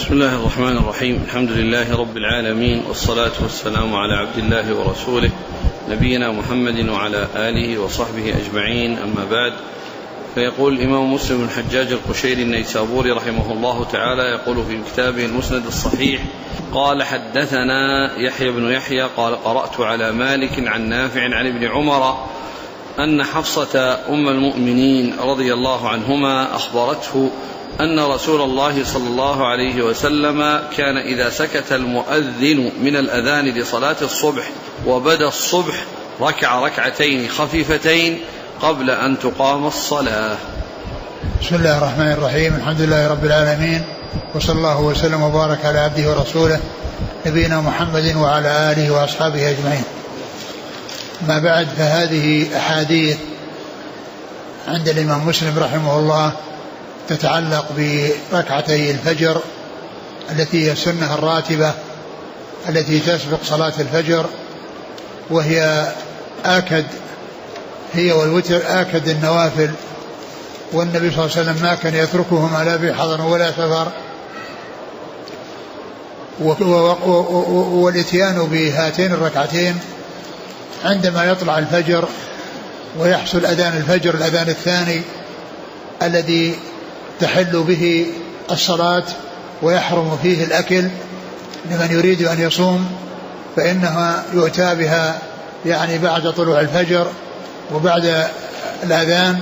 بسم الله الرحمن الرحيم. الحمد لله رب العالمين، والصلاة والسلام على عبد الله ورسوله نبينا محمد وعلى آله وصحبه أجمعين، أما بعد. فيقول الإمام مسلم بن الحجاج القشيري النيسابوري رحمه الله تعالى، يقول في كتابه المسند الصحيح: قال حدثنا يحيى بن يحيى قال قرأت على مالك عن نافع عن ابن عمر أن حفصة أم المؤمنين رضي الله عنهما أخبرته أن رسول الله صلى الله عليه وسلم كان إذا سكت المؤذن من الأذان لصلاة الصبح وبدا الصبح ركع ركعتين خفيفتين قبل أن تقام الصلاة. بسم الله الرحمن الرحيم. الحمد لله رب العالمين، وصلى الله وسلم وبارك على عبده ورسوله نبينا محمد وعلى آله وأصحابه أجمعين. ما بعد، فهذه أحاديث عند الإمام مسلم رحمه الله تتعلق بركعتي الفجر التي هي السنة الراتبة التي تسبق صلاة الفجر، وهي آكد، هي والوتر آكد النوافل، والنبي صلى الله عليه وسلم ما كان يتركهما لا في حضر ولا سفر. والاتيان بهاتين الركعتين عندما يطلع الفجر ويحصل أذان الفجر، الأذان الثاني الذي تحل به الصلاة ويحرم فيه الأكل لمن يريد أن يصوم، فإنها يؤتى بها يعني بعد طلوع الفجر وبعد الأذان.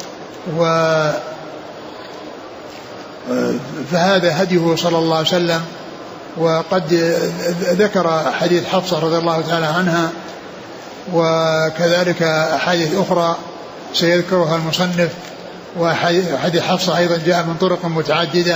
فهذا هديه صلى الله عليه وسلم. وقد ذكر حديث حفصة رضي الله تعالى عنها، وكذلك أحاديث أخرى سيذكرها المصنف، وحديث حفصة أيضا جاء من طرق متعددة.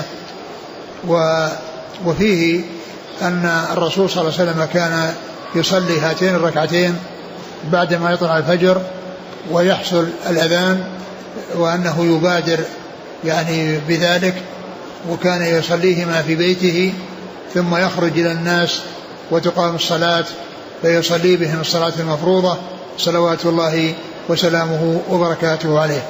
وفيه أن الرسول صلى الله عليه وسلم كان يصلي هاتين الركعتين بعدما يطلع الفجر ويحصل الأذان، وأنه يبادر يعني بذلك، وكان يصليهما في بيته ثم يخرج إلى الناس وتقام الصلاة فيصلي بهم الصلاة المفروضة صلوات الله وسلامه وبركاته عليه.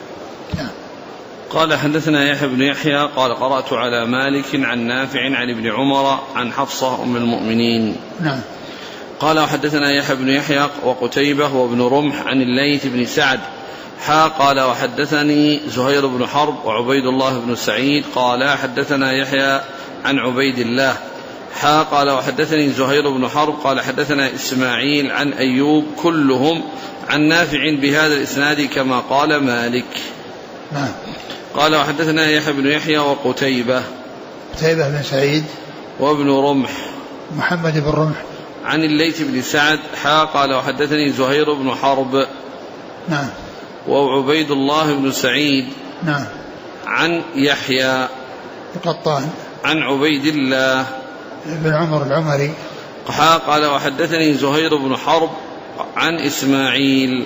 قال حدثنا يحيى بن يحيى قال قرأت على مالك عن نافع عن ابن عمر عن حفصة أم المؤمنين. نعم. قال وحدثنا يحيى بن يحيى وقتيبة وابن رمح عن الليث بن سعد قال وحدثني زهير بن حرب وعبيد الله بن سعيد قال حدثنا يحيى عن عبيد الله قال وحدثني زهير بن حرب قال حدثنا إسماعيل عن أيوب كلهم عن نافع بهذا الإسناد كما قال مالك. نعم. قال وحدثنا يحيى بن يحيى وقتيبة بن سعيد وابن رمح محمد بن رمح عن الليث بن سعد قال وحدثني زهير بن حرب. نعم. وعبيد الله بن سعيد. نعم. عن يحيى القطان عن عبيد الله بن عمر العمري قال وحدثني زهير بن حرب عن إسماعيل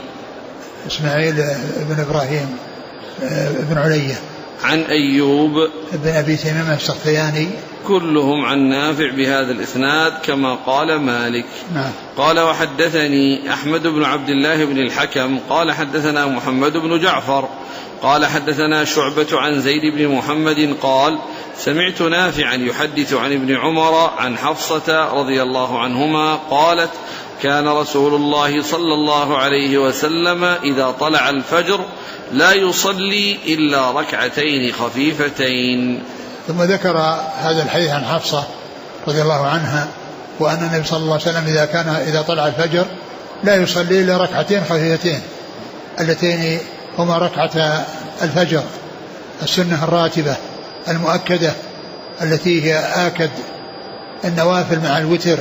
بن إبراهيم بن علية عن أيوب بن أبي تميم السختياني كلهم عن نافع بهذا الإسناد كما قال مالك. نعم. قال وحدثني أحمد بن عبد الله بن الحكم قال حدثنا محمد بن جعفر قال حدثنا شعبة عن زيد بن محمد قال سمعت نافعا يحدث عن ابن عمر عن حفصة رضي الله عنهما قالت كان رسول الله صلى الله عليه وسلم إذا طلع الفجر لا يصلي إلا ركعتين خفيفتين. ثم ذكر هذا الحديث عن حفصة رضي الله عنها، وأن النبي صلى الله عليه وسلم إذا طلع الفجر لا يصلي إلا ركعتين خفيفتين اللتين هما ركعة الفجر السنة الراتبة المؤكدة التي هي آكد النوافل مع الوتر.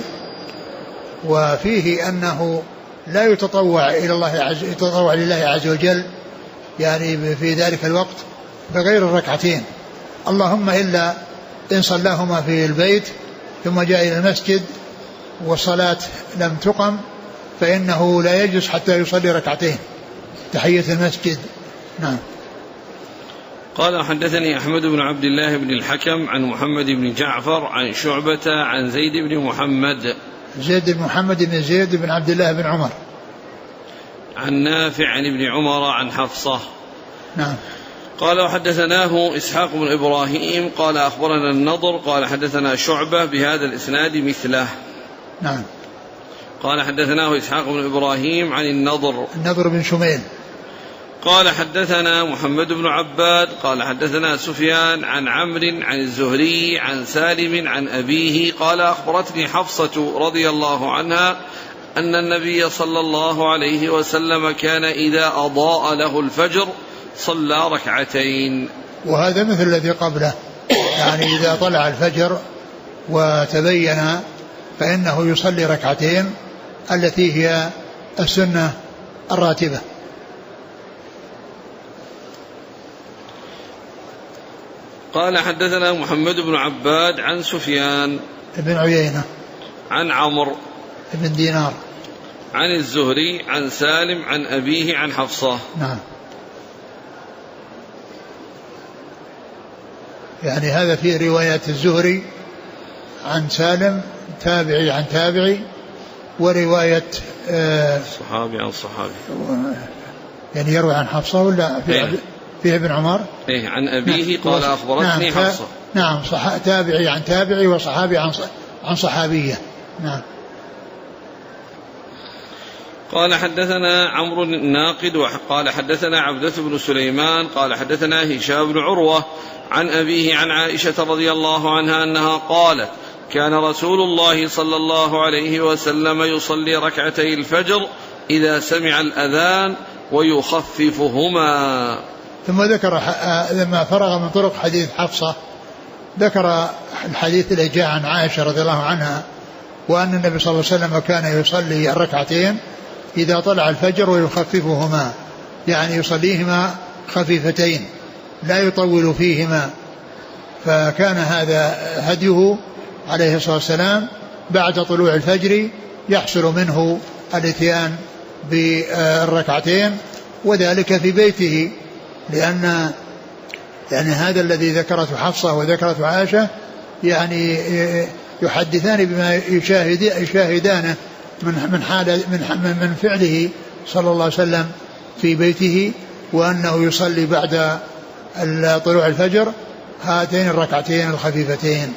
وفيه أنه لا يتطوع لله عز وجل يعني في ذلك الوقت بغير الركعتين، اللهم إلا إن صلاهما في البيت ثم جاء إلى المسجد والصلاة لم تقم فإنه لا يجلس حتى يصلي ركعتين تحية المسجد. نعم. قال حدثني أحمد بن عبد الله بن الحكم عن محمد بن جعفر عن شعبة عن زيد بن محمد بن زيد بن عبد الله بن عمر عن نافع عن ابن عمر عن حفصة. نعم. قال وحدثناه إسحاق بن إبراهيم قال أخبرنا النضر قال حدثنا شعبة بهذا الإسناد مثله. نعم. قال حدثناه إسحاق بن إبراهيم عن النضر بن شميل قال حدثنا محمد بن عباد قال حدثنا سفيان عن عمرو عن الزهري عن سالم عن أبيه قال أخبرتني حفصة رضي الله عنها أن النبي صلى الله عليه وسلم كان إذا أضاء له الفجر صلى ركعتين. وهذا مثل الذي قبله، يعني إذا طلع الفجر وتبين فإنه يصلي ركعتين التي هي السنة الراتبة. قال حدثنا محمد بن عباد عن سفيان بن عيينة عن عمرو بن دينار عن الزهري عن سالم عن أبيه عن حفصة. نعم. يعني هذا في رواية الزهري عن سالم تابعي عن تابعي، ورواية صحابي عن صحابي، يعني يروي عن حفصة ولا فيه ابن عمر عن أبيه قال أخبرتني حفصة. نعم تابعي عن تابعي وصحابي عن صحابية. نعم. قال حدثنا عمرو الناقد وقال حدثنا عبدة بن سليمان قال حدثنا هشام بن عروة عن أبيه عن عائشة رضي الله عنها أنها قالت كان رسول الله صلى الله عليه وسلم يصلي ركعتي الفجر إذا سمع الأذان ويخففهما. ثم ذكر لما فرغ من طرق حديث حفصة ذكر الحديث الذي جاء عن عائشة رضي الله عنها وأن النبي صلى الله عليه وسلم كان يصلي الركعتين إذا طلع الفجر ويخففهما، يعني يصليهما خفيفتين لا يطول فيهما. فكان هذا هديه عليه الصلاة والسلام بعد طلوع الفجر يحصل منه الاتيان بالركعتين، وذلك في بيته، لأن يعني هذا الذي ذكرته حفصة وذكرته عائشة يعني يحدثان بما يشاهدانه من فعله صلى الله عليه وسلم في بيته، وأنه يصلي بعد طلوع الفجر هاتين الركعتين الخفيفتين.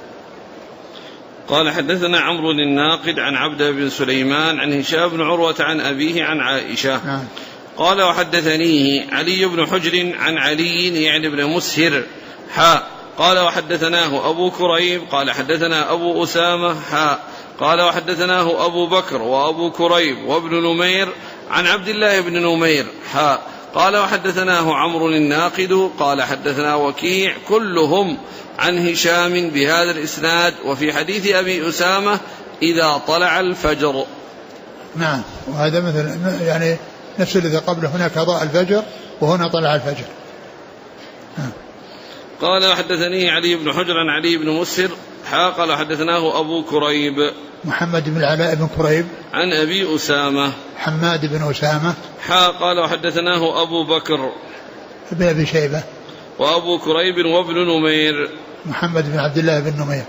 قال حدثنا عمرو الناقد عن عبد بن سليمان عن هشام بن عروة عن أبيه عن عائشة. نعم. قال وحدثنيه علي بن حجر عن علي يعني بن مسهر قال وحدثناه أبو كريب قال حدثنا أبو أسامة قال وحدثناه أبو بكر وأبو كريب وابن نمير عن عبد الله بن نمير قال وحدثناه عمرو الناقد قال حدثنا وكيع كلهم عن هشام بهذا الإسناد وفي حديث أبي أسامة إذا طلع الفجر. نعم. وهذا مثل يعني نفس الذي قبله، هناك ضاء الفجر وهنا طلع الفجر. قال وحدثني علي بن حجر عن علي بن مسهر قال حدثناه أبو كريب محمد بن العلاء بن كريب عن أبي أسامة حماد بن أسامة قال وحدثناه أبو بكر بن أبي شيبة وأبو كريب وابن نمير محمد بن عبد الله بن نمير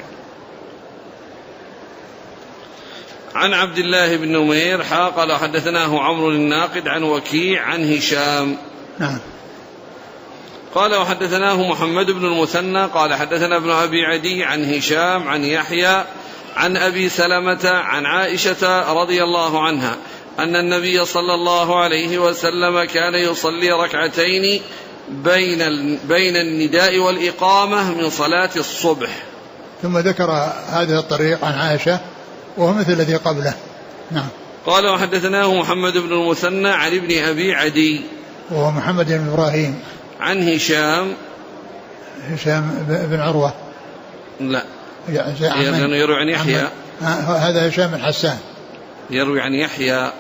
عن عبد الله بن نمير قال حدثناه عمرو الناقد عن وكيع عن هشام. نعم. قال وحدثناه محمد بن المثنى قال حدثنا ابن أبي عدي عن هشام عن يحيى عن أبي سلمة عن عائشة رضي الله عنها أن النبي صلى الله عليه وسلم كان يصلي ركعتين بين النداء والإقامة من صلاة الصبح. ثم ذكر هذا الطريق عن عائشة وهو مثل الذي قبله. نعم. قال وحدثناه محمد بن المثنى عن ابن أبي عدي وهو محمد بن إبراهيم عن هشام بن عروة لا يروي عن يحيى هذا هشام بن حسان يروي عن يحيى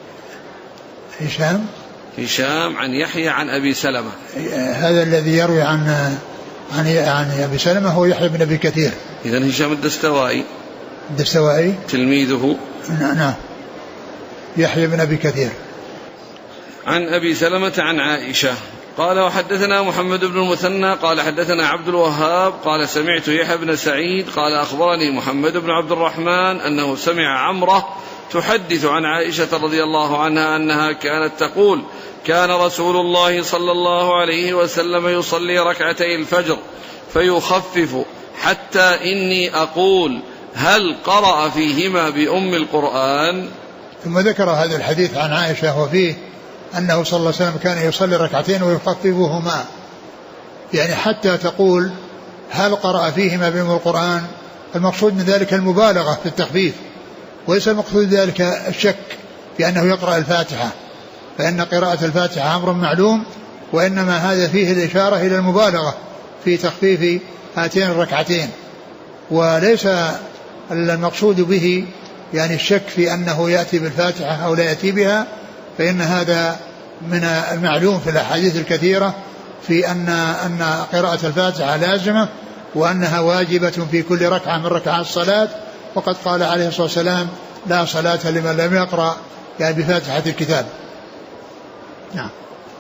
هشام عن يحيى عن أبي سلمة. هذا الذي يروي عن أبي سلمة هو يحيى بن أبي كثير. إذن هشام الدستوائي تلميذه. نعم. يحيى بن أبي كثير عن أبي سلمة عن عائشة. قال وحدثنا محمد بن المثنى قال حدثنا عبد الوهاب قال سمعت يحيى بن سعيد قال أخبرني محمد بن عبد الرحمن أنه سمع عمرة تحدث عن عائشة رضي الله عنها أنها كانت تقول كان رسول الله صلى الله عليه وسلم يصلي ركعتي الفجر فيخفف حتى إني أقول هل قرأ فيهما بأم القرآن. ثم ذكر هذا الحديث عن عائشة وفيه أنه صلى الله عليه وسلم كان يصلي ركعتين ويخففهما، يعني حتى تقول هل قرأ فيهما بأم القرآن. المقصود من ذلك المبالغة في التخفيف، وليس المقصود ذلك الشك بأنه يقرأ الفاتحة، فإن قراءة الفاتحة أمر معلوم، وإنما هذا فيه الإشارة إلى المبالغة في تخفيف هاتين الركعتين، وليس المقصود به يعني الشك في أنه يأتي بالفاتحة أو لا يأتي بها، فإن هذا من المعلوم في الأحاديث الكثيرة في أن قراءة الفاتحة لازمة وأنها واجبة في كل ركعة من ركعات الصلاة، وقد قال عليه الصلاة والسلام لا صلاة لمن لم يقرأ يعني بفاتحة الكتاب. نعم.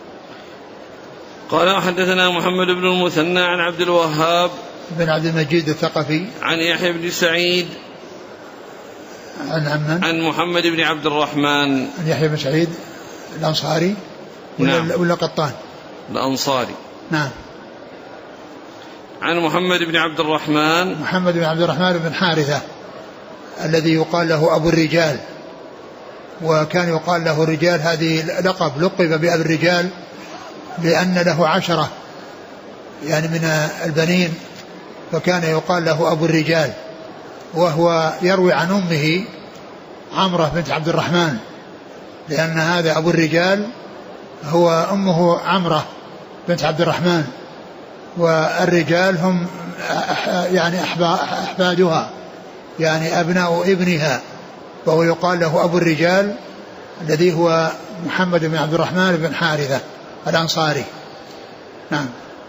قال حدثنا محمد بن المثنى عن عبد الوهاب بن عبد المجيد الثقفي عن يحيى بن سعيد عن محمد بن عبد الرحمن عن يحيى بن سعيد الأنصاري ولا قطان الأنصاري. نعم. عن محمد بن عبد الرحمن بن حارثة الذي يقال له أبو الرجال، وكان يقال له الرجال، هذه لقب لقب بأبي الرجال لأن له 10 يعني من البنين، فكان يقال له أبو الرجال، وهو يروي عن أمه عمرة بنت عبد الرحمن، لأن هذا أبو الرجال هو أمه عمرة بنت عبد الرحمن، والرجال هم يعني أحفادها يعني أبناء ابنها، وهو يقال له أبو الرجال الذي هو محمد بن عبد الرحمن بن حارثة الأنصاري. نعم.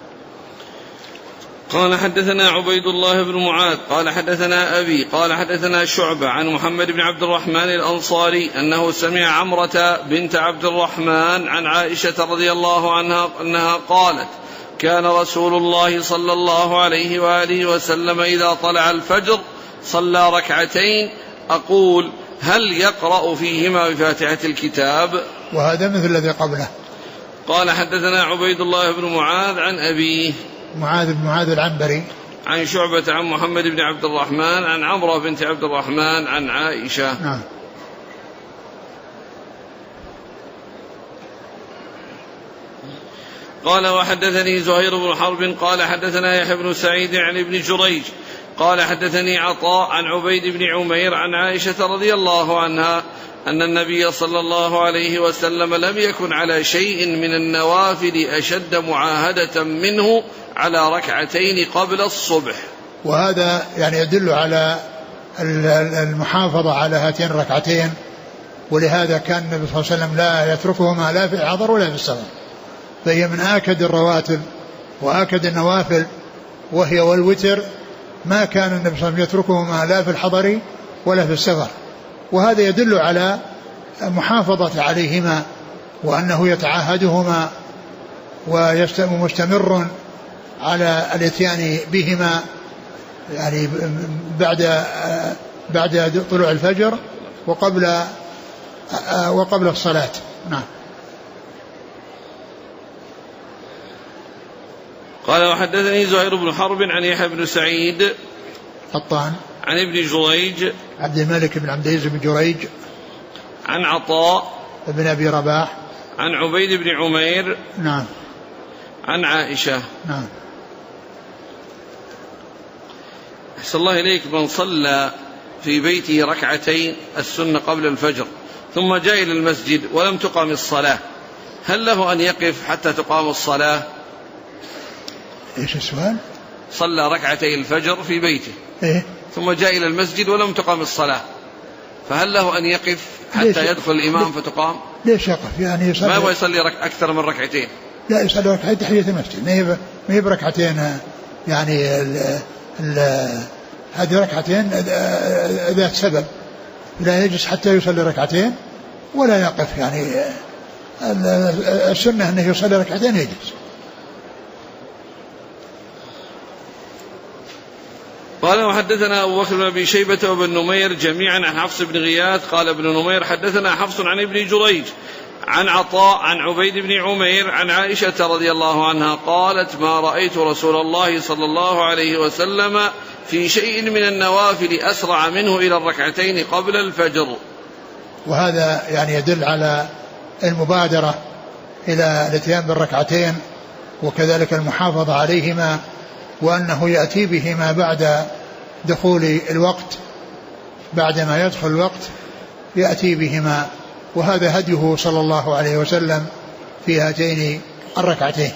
قال حدثنا عبيد الله بن معاذ قال حدثنا أبي قال حدثنا شعبة عن محمد بن عبد الرحمن الأنصاري أنه سمع عمرة بنت عبد الرحمن عن عائشة رضي الله عنها أنها قالت كان رسول الله صلى الله عليه وآله وسلم إذا طلع الفجر صلى ركعتين أقول هل يقرأ فيهما بفاتحة الكتاب. وهذا مثل الذي قبله. قال حدثنا عبيد الله بن معاذ عن أبيه معاذ بن معاذ العنبري عن شعبة عن محمد بن عبد الرحمن عن عمرة بنت عبد الرحمن عن عائشة. نعم. قال وحدثني زهير بن حرب قال حدثنا يحيى بن سعيد عن ابن جريج قال حدثني عطاء عن عبيد بن عمير عن عائشة رضي الله عنها أن النبي صلى الله عليه وسلم لم يكن على شيء من النوافل أشد معاهدة منه على ركعتين قبل الصبح. وهذا يعني يدل على المحافظة على هاتين الركعتين، ولهذا كان النبي صلى الله عليه وسلم لا يتركهما لا في الحضر ولا في السفر، فهي من آكد الرواتب وآكد النوافل، وهي والوتر ما كان النبي صلى الله عليه وسلم يتركهما لا في الحضر ولا في السفر، وهذا يدل على محافظة عليهما وأنه يتعاهدهما ومستمر على الاتيان بهما يعني بعد طلوع الفجر وقبل الصلاة. نعم. قال وحدثني زهير بن حرب عن يحيى بن سعيد قطان عن ابن جريج عبد الملك بن عبد العزيز بن جريج عن عطاء بن أبي رباح عن عبيد بن عمير. نعم. عن عائشة. نعم. أحسن الله إليك، من صلى في بيته ركعتين السنة قبل الفجر ثم جاء إلى المسجد ولم تقام الصلاة، هل له أن يقف حتى تقام الصلاة؟ إيش السؤال؟ صلى ركعتي الفجر في بيته إيه؟ ثم جاء إلى المسجد ولم تقام الصلاة، فهل له أن يقف حتى يدخل الإمام فتقام؟ ليش يقف؟ يعني ما هو يصلي أكثر من ركعتين؟ لا، يصلي ركعتين تحية المسجد، ما هي بركعتين يعني هذه ركعتين ذات سبب، لا يجلس حتى يصلي ركعتين ولا يقف، يعني السنة أنه يصلي ركعتين يجلس. قال وحدثنا أبو بكر بن أبي شيبة وابن نمير جميعا عن حفص بن غياث قال ابن نمير حدثنا حفص عن ابن جريج عن عطاء عن عبيد بن عمير عن عائشة رضي الله عنها قالت ما رأيت رسول الله صلى الله عليه وسلم في شيء من النوافل أسرع منه إلى الركعتين قبل الفجر. وهذا يعني يدل على المبادرة إلى الاتيان بالركعتين وكذلك المحافظة عليهما، وأنه يأتي بهما بعد دخول الوقت، بعدما يدخل الوقت يأتي بهما، وهذا هديه صلى الله عليه وسلم في هاتين الركعتين.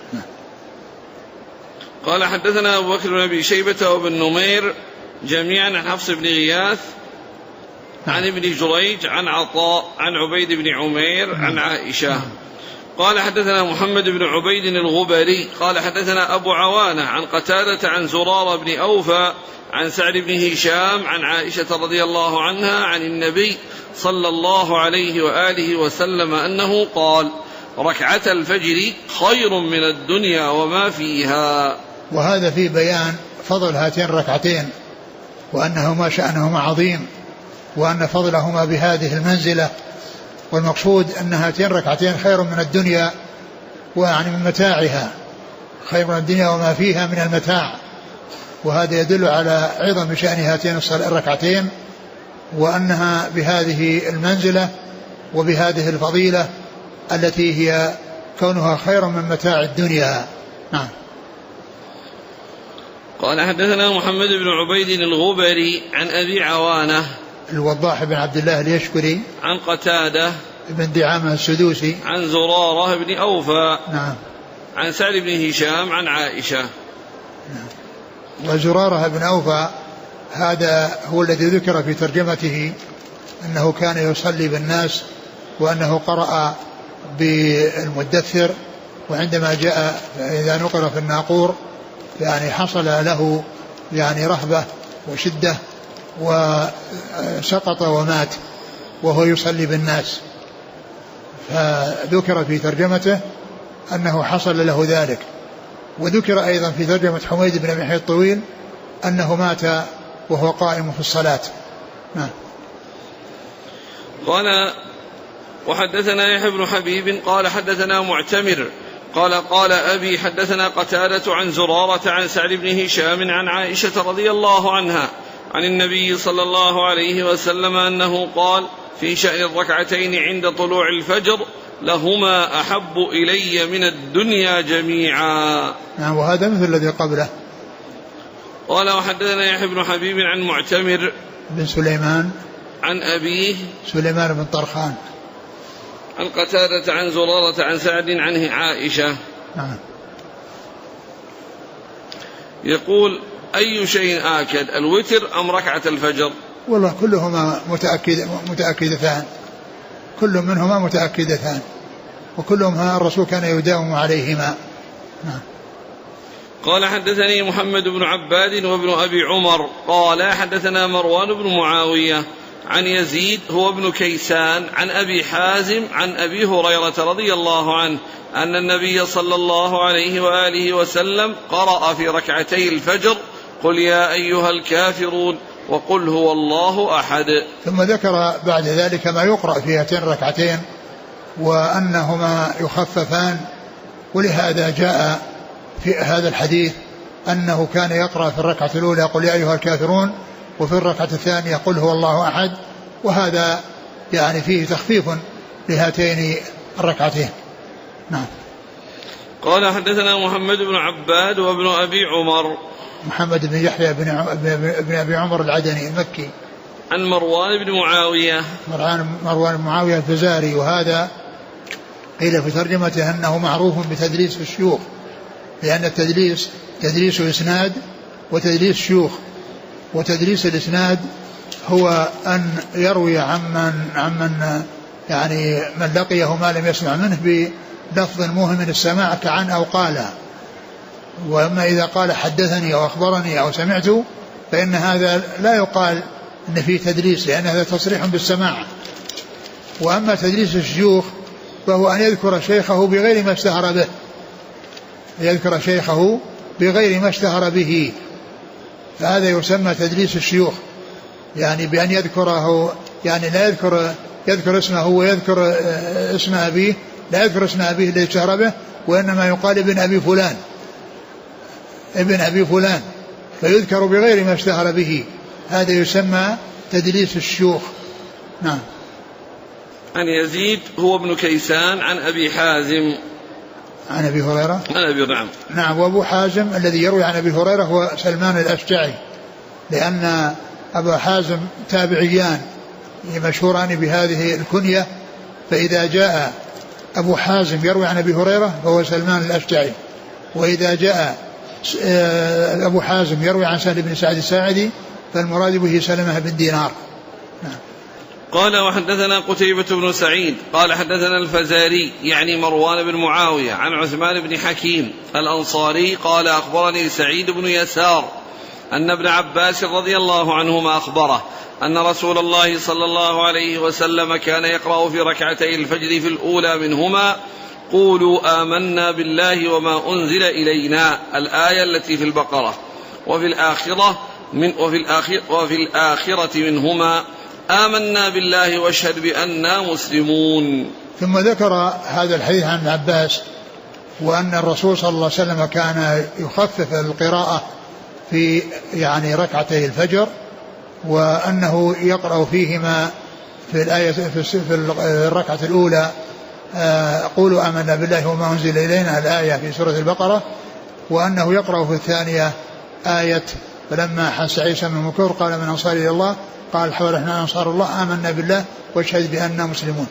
قال حدثنا أبو بكر بن أبي شيبة وابن نمير جميعا عن حفص بن غياث عن ابن جريج عن عطاء عن عبيد بن عمير عن عائشة. قال حدثنا محمد بن عبيد الغبري قال حدثنا أبو عوانة عن قتادة عن زرارة بن أوفى عن سعد بن هشام عن عائشة رضي الله عنها عن النبي صلى الله عليه وآله وسلم أنه قال ركعة الفجر خير من الدنيا وما فيها. وهذا في بيان فضل هاتين الركعتين وأنهما شأنهما عظيم وأن فضلهما بهذه المنزلة، والمقصود أن هاتين الركعتين خير من الدنيا ويعني من متاعها، خير من الدنيا وما فيها من المتاع، وهذا يدل على عظم شأن هاتين الركعتين وأنها بهذه المنزلة وبهذه الفضيلة التي هي كونها خير من متاع الدنيا. نعم. قال حدثنا محمد بن عبيد الغبري عن أبي عوانة الوضاح بن عبد الله اليشكري عن قتادة بن دعامة السدوسي عن زرارة بن أوفى نعم عن سعد بن هشام عن عائشة. نعم. وزرارة بن أوفى هذا هو الذي ذكر في ترجمته أنه كان يصلي بالناس وأنه قرأ بالمدثر، وعندما جاء إذا نقر في الناقور يعني حصل له يعني رهبة وشدة وسقط ومات وهو يصلي بالناس، فذكر في ترجمته أنه حصل له ذلك. وذكر أيضا في ترجمة حميد بن أبي الطويل أنه مات وهو قائم في الصلاة. نعم. قال وحدثنا يحيى بن حبيب قال حدثنا معتمر قال أبي حدثنا قتادة عن زرارة عن سعد بن هشام عن عائشة رضي الله عنها عن النبي صلى الله عليه وسلم أنه قال في شأن الركعتين عند طلوع الفجر لهما أحب إلي من الدنيا جميعا. نعم. وهذا مثل الذي قبله. قال وحدثنا يحيى بن حبيب عن معتمر بن سليمان عن أبيه سليمان بن طرخان عن قتادة عن زرارة عن سعد عن عائشة. نعم. يقول أي شيء آكد الوتر أم ركعة الفجر؟ والله كلهما متأكدتان، كل منهما متأكدتان، وكلهما الرسول كان يداوم عليهما. نعم. قال حدثني محمد بن عباد وابن أبي عمر قال حدثنا مروان بن معاوية عن يزيد هو ابن كيسان عن أبي حازم عن أبي هريرة رضي الله عنه أن النبي صلى الله عليه وآله وسلم قرأ في ركعتي الفجر قل يا أيها الكافرون وقل هو الله أحد. ثم ذكر بعد ذلك ما يقرأ في هاتين الركعتين وأنهما يخففان، ولهذا جاء في هذا الحديث أنه كان يقرأ في الركعة الأولى قل يا أيها الكافرون، وفي الركعة الثانية قل هو الله أحد، وهذا يعني فيه تخفيف لهاتين الركعتين. نعم. قال حدثنا محمد بن عباد وابن أبي عمر محمد بن يحيى بن أبي عمر العدني المكي عن مروان بن معاوية مروان بن معاوية الفزاري، وهذا قيل في ترجمته أنه معروف بتدليس الشيوخ، لأن التدليس تدليس إسناد وتدليس شيوخ، وتدليس الإسناد هو أن يروي عمن يعني من لقيه ما لم يسمع منه بلفظ موهم السماع كعن أو قال. وأما إذا قال حدثني أو أخبرني أو سمعت فإن هذا لا يقال أن فيه تدليس، لأن هذا تصريح بالسماع. وأما تدليس الشيوخ فهو أن يذكر شيخه بغير ما اشتهر به، يذكر شيخه بغير ما اشتهر به، فهذا يسمى تدليس الشيوخ، يعني بأن يذكره يعني لا يذكر يذكر اسمه ويذكر اسم أبيه، لا يذكر اسم أبيه الذي اشتهر به، وإنما يقال ابن أبي فلان، ابن أبي فلان، فيذكر بغير ما اشتهر به، هذا يسمى تدليس الشيوخ. نعم. عن يزيد هو ابن كيسان عن أبي حازم عن أبي هريرة. عن أبي نعم. نعم. وأبو حازم الذي يروي عن أبي هريرة هو سلمان الأشجعي، لأن أبا حازم تابعيان مشهوران بهذه الكنية، فإذا جاء أبو حازم يروي عن أبي هريرة فهو سلمان الأشجعي، وإذا جاء أبو حازم يروي عن سهل بن سعد الساعدي فالمراد به سلمة بن دينار. نعم. قال وحدثنا قتيبة بن سعيد قال حدثنا الفزاري يعني مروان بن معاوية عن عثمان بن حكيم الأنصاري قال أخبرني سعيد بن يسار أن ابن عباس رضي الله عنهما أخبره أن رسول الله صلى الله عليه وسلم كان يقرأ في ركعتي الفجر في الأولى منهما قولوا آمنا بالله وما أنزل إلينا الآية التي في البقرة، وفي الآخرة منهما آمنا بالله واشهد بأننا مسلمون. ثم ذكر هذا الحديث عن ابن عباس وأن الرسول صلى الله عليه وسلم كان يخفف القراءة في يعني ركعتي الفجر، وأنه يقرأ فيهما في الآية في الركعة الأولى قولوا آمنا بالله وما أنزل إلينا الآية في سورة البقرة، وأنه يقرأ في الثانية آية فلما حس عيسى من المكر قال من أنصار إلى الله قال الحوالي احنا أنصار الله آمنا بالله واشهد بأننا مسلمون.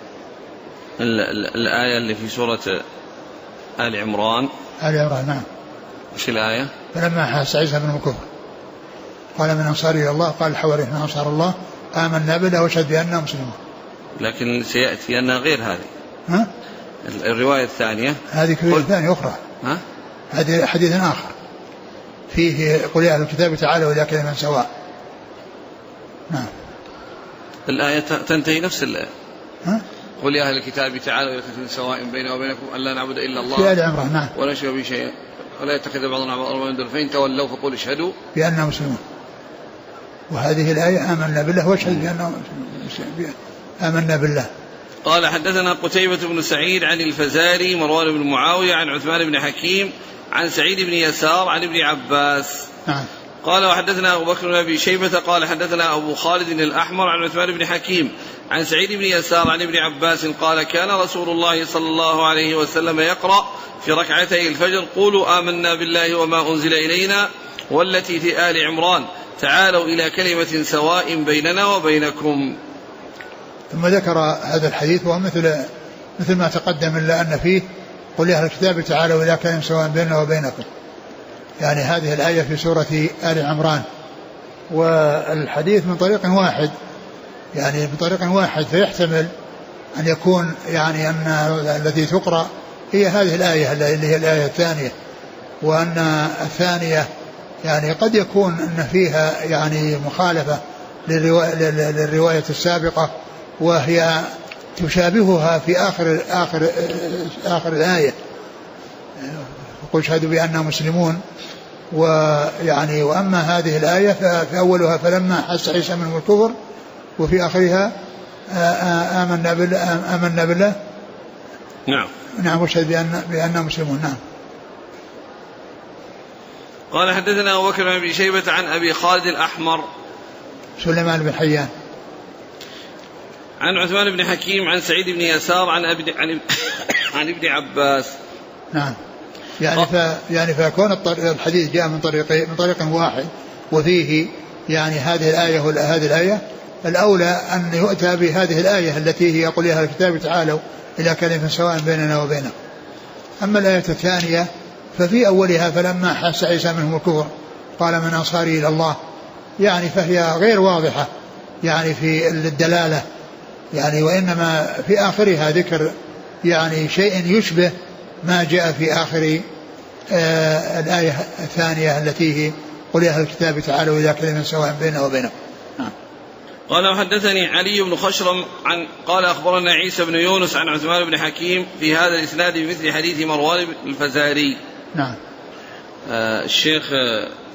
الآية اللي في سورة آل عمران. آل عمران نعم. وش الآية؟ فلما حس عيسى من المكر قال من أنصار إلى الله قال الحوالي احنا أنصار الله آمنا بالله واشهد بأننا مسلمون. لكن سيأتي أنها غير هذه. ها؟ الرواية الثانية هذه رواية ثانية أخرى. ها؟ هذه حديث آخر فيه قل يا أهل الكتاب تعالوا إلى كلمة سواء. نعم. الآية تنتهي نفس الآية. ها؟ قل يا أهل الكتاب تعالوا إلى كلمة سواء بيننا وبينكم ألا نعبد إلا الله. في آل عمران نعم. ولا نشرك به شيئا ولا يتخذ بعضنا بعضا أربابا فإن تولوا فقولوا اشهدوا بأننا مسلمون. وهذه الآية آمنا بالله واشهد بأننا آمنا بالله. قال حدثنا قتيبة بن سعيد عن الفزاري مروان بن معاوية عن عثمان بن حكيم عن سعيد بن يسار عن ابن عباس. نعم. قال وحدثنا أبو بكر بن أبي شيبة قال حدثنا أبو خالد الأحمر عن عثمان بن حكيم عن سعيد بن يسار عن ابن عباس قال كان رسول الله صلى الله عليه وسلم يقرأ في ركعتي الفجر قولوا آمنا بالله وما أنزل إلينا والتي في آل عمران تعالوا إلى كلمة سواء بيننا وبينكم. ثم ذكر هذا الحديث مثل ما تقدم إلا أن فيه قل يا أهل الكتاب تعالوا إلى كلمة سواء بيننا وبينكم، يعني هذه الآية في سورة آل عمران، والحديث من طريق واحد يعني من طريق واحد، فيحتمل أن يكون يعني أن التي تقرأ هي هذه الآية اللي هي الآية الثانية، وأن الثانية يعني قد يكون أن فيها يعني مخالفة للرواية السابقة وهي تشابهها في آخر الآية قل اشهدوا بأننا مسلمون، ويعني وأما هذه الآية ففي أولها فلما حس عيسى منهم الكفر وفي آخرها آمنا بالله نعم واشهد بأننا مسلمون. نعم. قال حدثنا أبو بكر بن أبي شيبة عن أبي خالد الأحمر سليمان بن حيان عن عثمان بن حكيم عن سعيد بن يسار عن ابن عباس. نعم. يعني فكون الحديث جاء من طريق واحد وفيه يعني هذه الآية وهذه الآية، الأولى أن يؤتى بهذه الآية التي هي قل يا أهل الكتاب تعالوا إلى كلمة سواء بيننا وبينكم. أما الآية الثانية ففي أولها فلما حس عيسى منهم الكفر قال من أنصاري إلى الله، يعني فهي غير واضحة يعني في الدلالة يعني، وإنما في آخرها ذكر يعني شيء يشبه ما جاء في آخر الآية الثانية التي هي قل يا أهل الكتاب تعالوا إلى كلمة سواء بيننا وبينكم. قال وحدثني علي بن خشرم قال أخبرنا عيسى بن يونس عن عثمان بن حكيم في هذا الإسناد بمثل حديث مروان الفزاري. نعم. الشيخ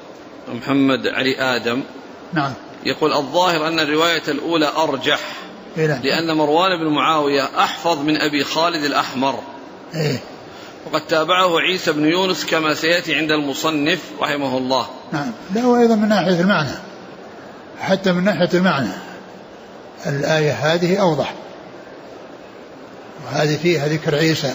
محمد علي آدم نعم. يقول الظاهر أن الرواية الأولى أرجح لأن مروان بن معاوية أحفظ من أبي خالد الأحمر. وقد تابعه عيسى بن يونس كما سيأتي عند المصنف رحمه الله. نعم. لا وأيضا من ناحية المعنى، حتى من ناحية المعنى الآية هذه أوضح، وهذه فيها ذكر عيسى،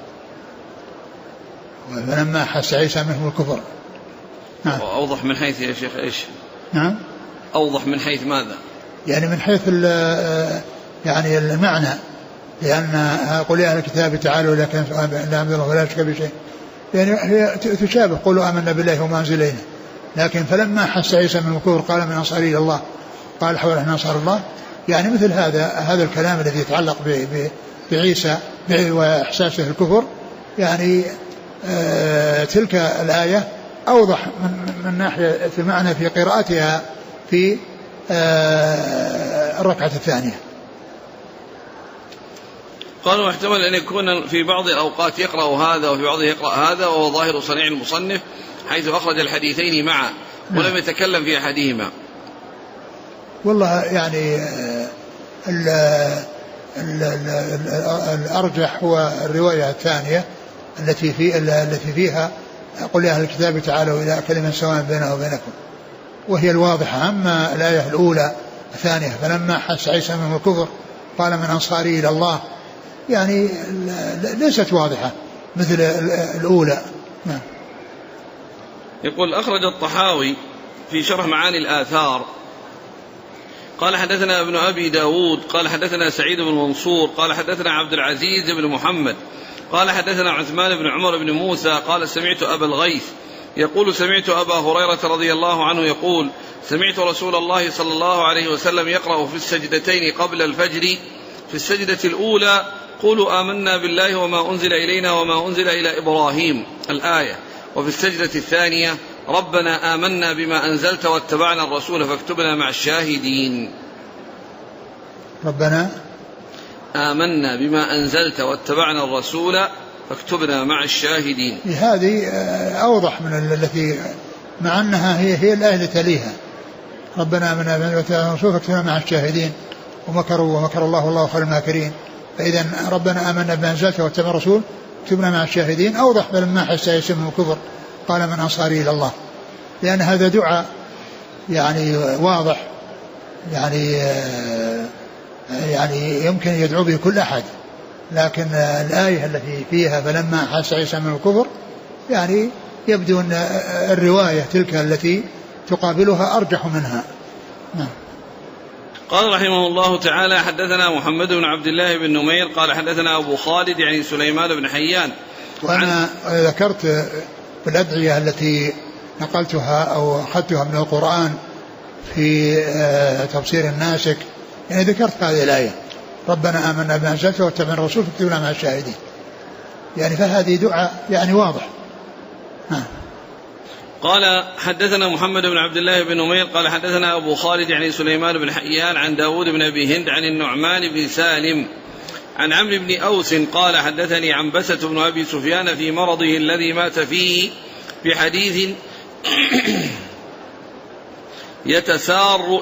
ولما حس عيسى منهم الكفر. نعم. أوضح من حيث يا شيخ إيش؟ نعم. أوضح من حيث ماذا؟ يعني من حيث يعني المعنى، لأن قل يا أهل الكتاب تعالوا إلى كلمة سواء لا نعبد الله ولا نشرك به شيئا، يعني هي تشابه قولوا آمنا بالله وما أنزل إلينا، لكن فلما حس عيسى من الكفر قال من أنصاري إلى الله قال حول نحن أنصار الله. يعني مثل هذا الكلام الذي يتعلق بعيسى وإحساسه الكفر، يعني تلك الآية أوضح من ناحية المعنى في قراءتها في الركعة الثانية. قالوا احتمل أن يكون في بعض الأوقات يقرأ هذا وفي بعضه يقرأ هذا، وهو ظاهر صنيع المصنف حيث أخرج الحديثين معا ولم يتكلم في أحدهما. والله يعني الأرجح هو الرواية الثانية التي فيها قل يا أهل الكتاب تعالوا إلى كلمة سواء بيننا وبينكم، وهي الواضحة. أما الآية الأولى الثانية فلما حس عيسى منهم الكفر قال من أنصاري إلى الله، يعني ليست واضحة مثل الأولى. نعم. يقول أخرج الطحاوي في شرح معاني الآثار قال حدثنا ابن أبي داود قال حدثنا سعيد بن منصور قال حدثنا عبد العزيز بن محمد قال حدثنا عثمان بن عمر بن موسى قال سمعت أبا الغيث يقول سمعت أبا هريرة رضي الله عنه يقول سمعت رسول الله صلى الله عليه وسلم يقرأ في السجدتين قبل الفجر في السجدة الأولى قولوا آمنا بالله وما أنزل إلينا وما أنزل إلى إبراهيم الآية، وفي السجدة الثانية ربنا آمنا بما أنزلت واتبعنا الرسول فاكتبنا مع الشاهدين. ربنا آمنا بما أنزلت واتبعنا الرسول فاكتبنا مع الشاهدين. هذه أوضح من التي مع أنها هي الآية التي تليها ربنا آمنا بما أنزلت واتبعنا الرسول فاكتبنا مع الشاهدين ومكروا ومكر الله والله خير الماكرين. فإذا ربنا آمنا بما أنزلت واتبعنا الرسول فاكتبنا مع الشاهدين أوضح فلما حس عيسى منهم الكفر قال من أنصاري إلى الله، لأن هذا دعاء يعني واضح، يعني يمكن يدعو به كل أحد، لكن الآية التي فيها فلما حس عيسى من الكفر يعني يبدو أن الرواية تلك التي تقابلها أرجح منها. نعم. قال رحمه الله تعالى حدثنا محمد بن عبد الله بن نمير قال حدثنا أبو خالد يعني سليمان بن حيان. وأنا ذكرت في الأدعية التي نقلتها أو أخذتها من القرآن في تفسير الناسك، يعني ذكرت هذه الآية ربنا آمنا بما أنزلت واتبعنا الرسول فاكتبنا مع الشاهدين، يعني فهذه دعاء يعني واضح. قال حدثنا محمد بن عبد الله بن نمير قال حدثنا أبو خالد يعني سليمان بن حيان عن داود بن أبي هند عن النعمان بن سالم عن عمرو بن أوس قال حدثني عنبسة بن أبي سفيان في مرضه الذي مات فيه بحديث يتسار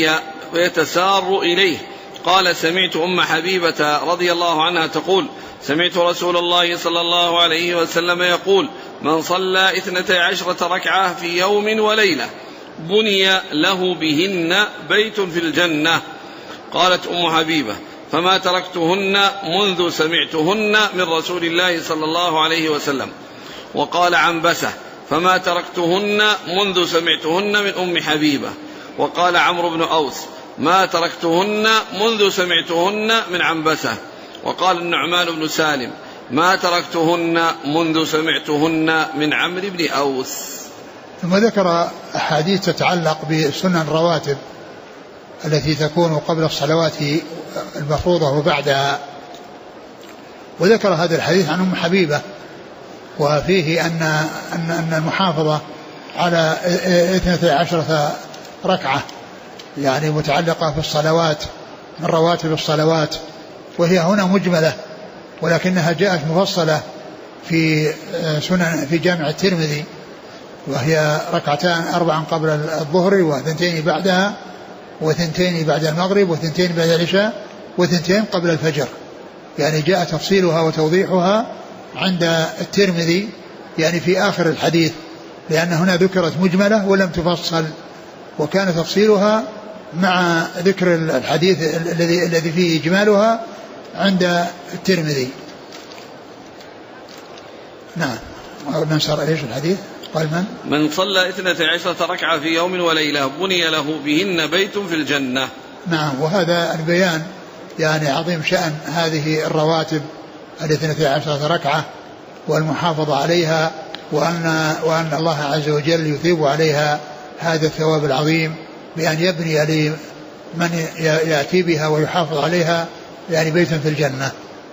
إليه قال سمعت أم حبيبة رضي الله عنها تقول سمعت رسول الله صلى الله عليه وسلم يقول من صلى 12 ركعة في يوم وليلة بني له بهن بيت في الجنة. قالت أم حبيبة فما تركتهن منذ سمعتهن من رسول الله صلى الله عليه وسلم. وقال عنبسة فما تركتهن منذ سمعتهن من أم حبيبة. وقال عمرو بن أوس ما تركتهن منذ سمعتهن من عنبسة. وقال النعمان بن سالم ما تركتهن منذ سمعتهن من عمرو بن أوس. ثم ذكر أحاديث تتعلق بسنن الرواتب التي تكون قبل الصلوات المفروضة وبعدها، وذكر هذا الحديث عن أم حبيبة وفيه أن المحافظة على 12 ركعة يعني متعلقة في الصلوات من رواتب الصلوات، وهي هنا مجملة ولكنها جاءت مفصلة في سنن في جامع الترمذي، وهي 4 ركعتان قبل الظهر و2 بعدها و2 بعد المغرب و2 بعد العشاء وثنتين قبل الفجر. يعني جاء تفصيلها وتوضيحها عند الترمذي يعني في آخر الحديث، لأن هنا ذكرت مجملة ولم تفصل، وكان تفصيلها مع ذكر الحديث الذي فيه إجمالها عند الترمذي. نعم. من صار إيش الحديث؟ قال من صلى 12 ركعة في يوم وليلة بني له بهن بيت في الجنة. نعم. وهذا البيان يعني عظيم شأن هذه الرواتب 12 ركعة والمحافظة عليها، وأن الله عز وجل يثيب عليها هذا الثواب العظيم بأن يبني لمن يأتي بها ويحافظ عليها يعني بيتا في الجنة.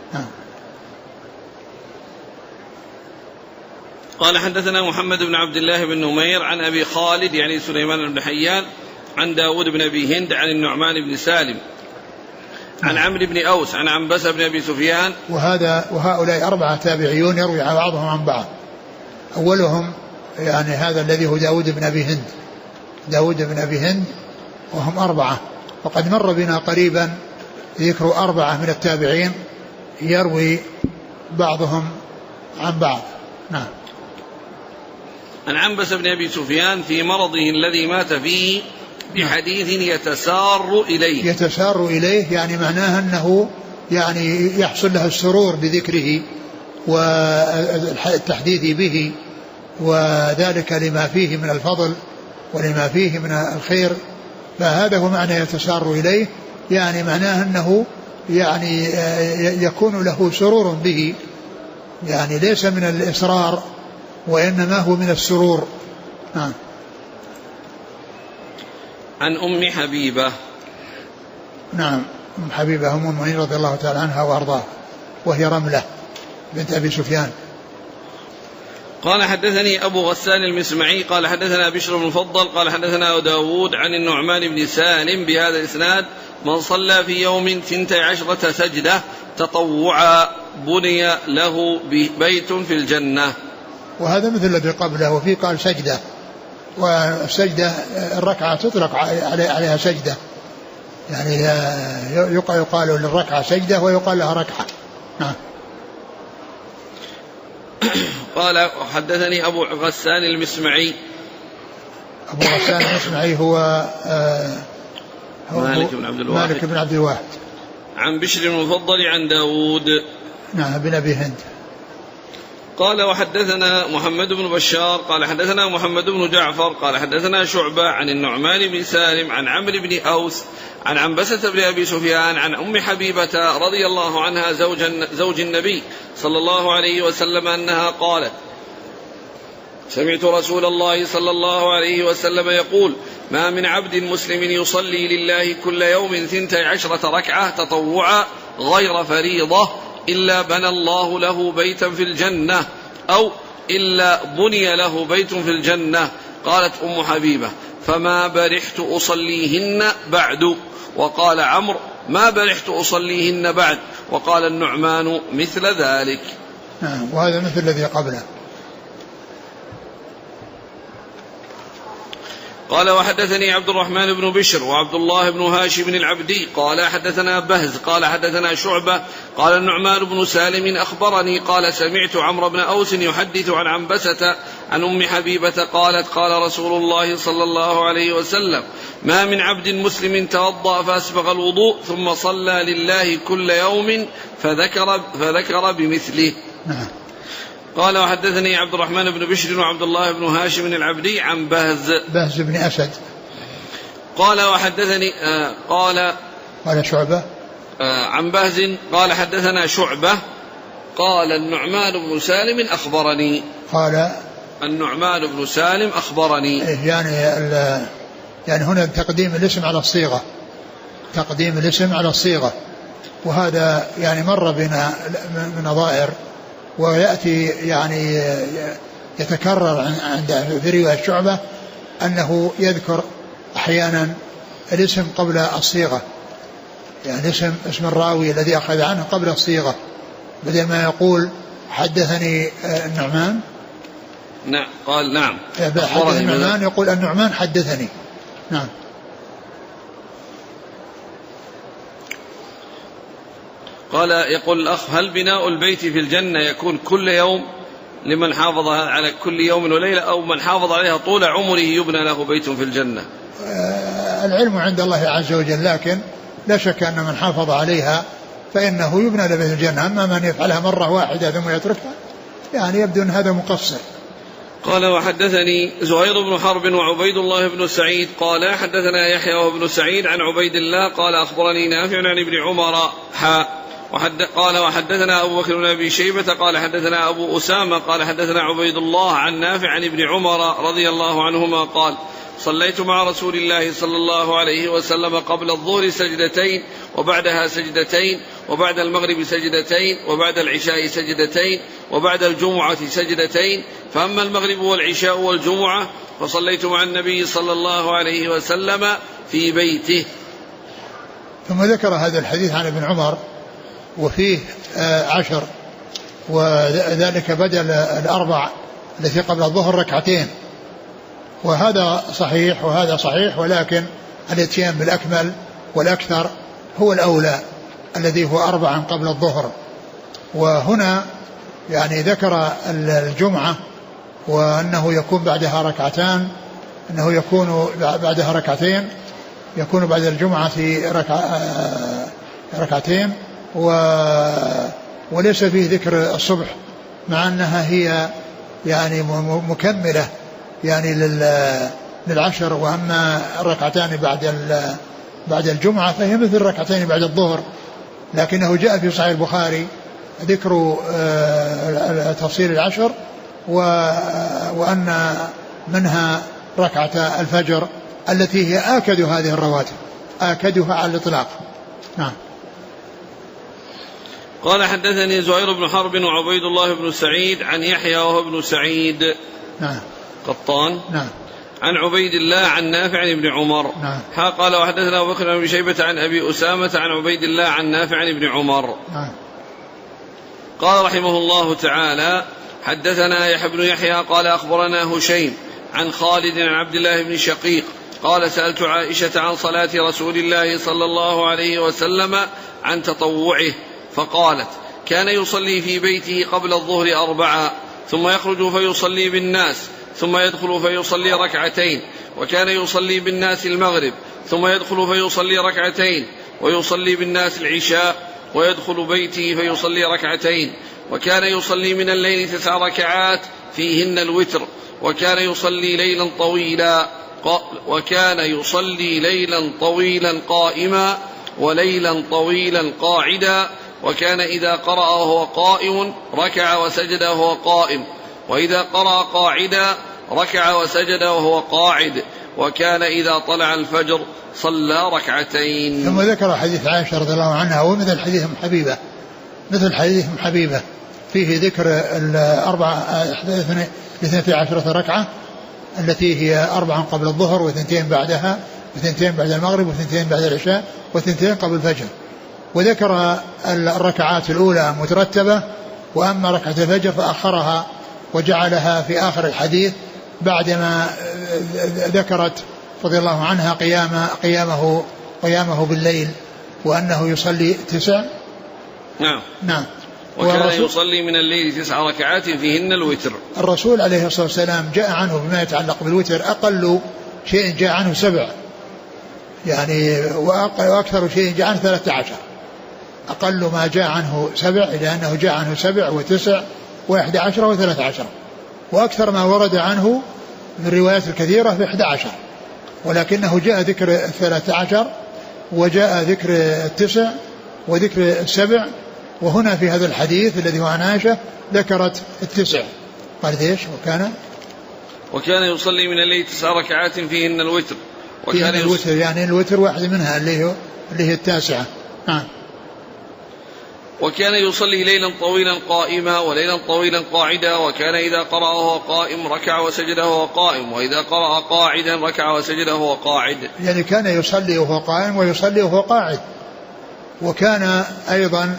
قال حدثنا محمد بن عبد الله بن نمير عن أبي خالد يعني سليمان بن حيان عن داود بن أبي هند عن النعمان بن سالم عن عمرو بن أوس عن عنبسة بن أبي سفيان. وهؤلاء 4 تابعيون يروي بعضهم عن بعض. أولهم يعني هذا الذي هو داود بن أبي هند وهم 4. وقد مر بنا قريبا ذكر 4 من التابعين يروي بعضهم عن بعض. نعم. عن عنبسة بن أبي سفيان في مرضه الذي مات فيه بحديث يتسار إليه يعني معناه أنه يعني يحصل له السرور بذكره والتحديث به، وذلك لما فيه من الفضل ولما فيه من الخير. فهذا هو معنى يتسار إليه، يعني معناه أنه يعني يكون له سرور به، يعني ليس من الإصرار وإنما هو من السرور. عن أم حبيبة. نعم. أم حبيبة أم المؤمنين رضي الله تعالى عنها وأرضاها، وهي رملة بنت أبي سفيان. قال حدثني أبو غسان المسمعي قال حدثنا بشر بن المفضل قال حدثنا داود عن النعمان بن سالم بهذا الإسناد: من صلى في يوم 12 سجدة تطوعا بني له بيت في الجنة. وهذا مثل الذي قبله، وفيه قال سجدة، والسجدة الركعة تطلق عليها سجدة، يعني يقال للركعة سجدة ويقال لها ركعة. نعم. قال حدثني أبو غسان المسمعي. أبو غسان المسمعي هو مالك بن عبد الواحد عن بشر المفضل عن داود نعم بن أبي هند. قال وحدثنا محمد بن بشار قال حدثنا محمد بن جعفر قال حدثنا شعبة عن النعمان بن سالم عن عمرو بن أوس عن عنبسة بن أبي سفيان عن أم حبيبة رضي الله عنها زوج النبي صلى الله عليه وسلم أنها قالت: سمعت رسول الله صلى الله عليه وسلم يقول: ما من عبد مسلم يصلي لله كل يوم 12 ركعة تطوعا غير فريضة إلا بنى الله له بيتا في الجنة أو إلا بني له بيت في الجنة. قالت أم حبيبة: فما برحت أصليهن بعد. وقال عمرو: ما برحت أصليهن بعد. وقال النعمان: مثل ذلك. وهذا مثل الذي قبله. قال وحدثني عبد الرحمن بن بشر وعبد الله بن هاشم العبدي قال حدثنا بهز قال حدثنا شعبة قال النعمان بن سالم أخبرني قال: سمعت عمرو بن أوس يحدث عن عنبسة عن أم حبيبة قالت: قال رسول الله صلى الله عليه وسلم: ما من عبد مسلم توضأ فأسبغ الوضوء ثم صلى لله كل يوم فذكر بمثله. قال وحدثني عبد الرحمن بن بشر وعبد الله بن هاشم العبدي عن بهز بن أسد. قال وحدثني قال شعبة عن بهز قال حدثنا شعبة قال النعمان بن سالم أخبرني. قال النعمان بن سالم أخبرني. يعني هنا تقديم الاسم على الصيغة، وهذا يعني مر بنا من نظائر، ويأتي يعني يتكرر عند في رواية شعبة أنه يذكر أحيانا الاسم قبل الصيغة، يعني اسم الراوي الذي أخذ عنه قبل الصيغة، بدل ما يقول حدثني النعمان. نعم قال نعم حدثني النعمان، يقول النعمان حدثني. نعم. قال يقول الأخ: هل بناء البيت في الجنة يكون كل يوم لمن حافظ على كل يوم وليلة، أو من حافظ عليها طول عمره يبنى له بيت في الجنة؟ العلم عند الله عز وجل، لكن لا شك أن من حافظ عليها فإنه يبنى له بيت الجنة. أما من يفعلها مرة واحدة ثم يتركها يعني يبدو أن هذا مقصر. قال: وحدثني زهير بن حرب وعبيد الله بن سعيد قال حدثنا يحيى وابن سعيد عن عبيد الله قال أخبرني نافع عن ابن عمر قال: وحدثنا أبو بكر بن أبي شيبة قال حدثنا أبو أسامة قال حدثنا عبيد الله عن نافع عن ابن عمر رضي الله عنهما قال: صليت مع رسول الله صلى الله عليه وسلم قبل الظهر سجدتين وبعدها سجدتين وبعد المغرب سجدتين وبعد العشاء سجدتين وبعد الجمعة سجدتين، فأما المغرب والعشاء والجمعة فصليت مع النبي صلى الله عليه وسلم في بيته. ثم ذكر هذا الحديث عن ابن عمر وفيه 10، وذلك بدل الأربع التي قبل الظهر ركعتين، وهذا صحيح وهذا صحيح، ولكن الاتيان بالأكمل والأكثر هو الأولى الذي هو 4 قبل الظهر. وهنا يعني ذكر الجمعة وأنه يكون بعدها ركعتان، أنه يكون بعدها ركعتين، يكون بعد الجمعة ركعتين، وليس فيه ذكر الصبح، مع أنها هي يعني مكملة يعني للعشر. وأما الركعتان بعد الجمعة فهي مثل الركعتين بعد الظهر، لكنه جاء في صحيح البخاري ذكر تفصيل العشر، وأن منها ركعة الفجر التي هي آكد هذه الرواتب، آكدها على الإطلاق. نعم. قال: حدثني زهير بن حرب وعبيد الله بن سعيد عن يحيى وهو ابن سعيد نعم قطان نعم عن عبيد الله عن نافع عن ابن عمر. نعم. قال: وحدثنا أبو بكر بن أبي شيبة عن أبي أسامة عن عبيد الله عن نافع عن ابن عمر. نعم. قال رحمه الله تعالى: حدثنا يحيى بن يحيى قال أخبرنا هشيم عن خالد عن عبد الله بن شقيق قال: سألت عائشة عن صلاة رسول الله صلى الله عليه وسلم عن تطوعه، فقالت: كان يصلي في بيته قبل الظهر 4 ثم يخرج فيصلي بالناس ثم يدخل فيصلي ركعتين، وكان يصلي بالناس المغرب ثم يدخل فيصلي ركعتين، ويصلي بالناس العشاء ويدخل بيته فيصلي ركعتين، وكان يصلي من الليل 9 ركعات فيهن الوتر، وكان يصلي ليلا طويلا قائما وليلا طويلا قاعدا، وكان إذا قرأ وهو قائم ركع وسجد وهو قائم، وإذا قرأ قاعدا ركع وسجد وهو قاعد، وكان إذا طلع الفجر صلى ركعتين. ثم ذكر حديث عائشة رضي الله عنها ومثل حديث حبيبة، مثل حديث حبيبة فيه ذكر 12 ركعة التي هي 4 قبل الظهر و2 بعدها و2 بعد المغرب و2 بعد العشاء و2 قبل الفجر. وذكر الركعات الأولى مترتبة، وأما ركعة الفجر فأخرها وجعلها في آخر الحديث بعدما ذكرت رضي الله عنها قيامه بالليل، وأنه يصلي 9. نعم. وكان يصلي من الليل 9 ركعات فيهن الوتر. الرسول عليه الصلاة والسلام جاء عنه بما يتعلق بالوتر أقل شيء جاء عنه 7 يعني، وأكثر شيء جاء عنه 13. أقل ما جاء عنه 7، لأنه جاء عنه 7 و9 و11 و13، وأكثر ما ورد عنه من الروايات الكثيرة في 11، ولكنه جاء ذكر 13 وجاء ذكر 9 وذكر 7. وهنا في هذا الحديث الذي هو عن عائشة ذكرت 9، قالت ايش؟ وكان يصلي من الليل 9 ركعات فيهن الوتر، وكان الوتر يعني الوتر واحد منها اللي هي 9. نعم. وكان يصلي ليلا طويلا قائما وليلا طويلا قاعدا، وكان إذا قرأ وهو قائم ركع وسجد وهو قائم، وإذا قرأ قاعدا ركع وسجد وهو قاعد. يعني كان يصلي وهو قائم ويصلي وهو قاعد. وكان أيضا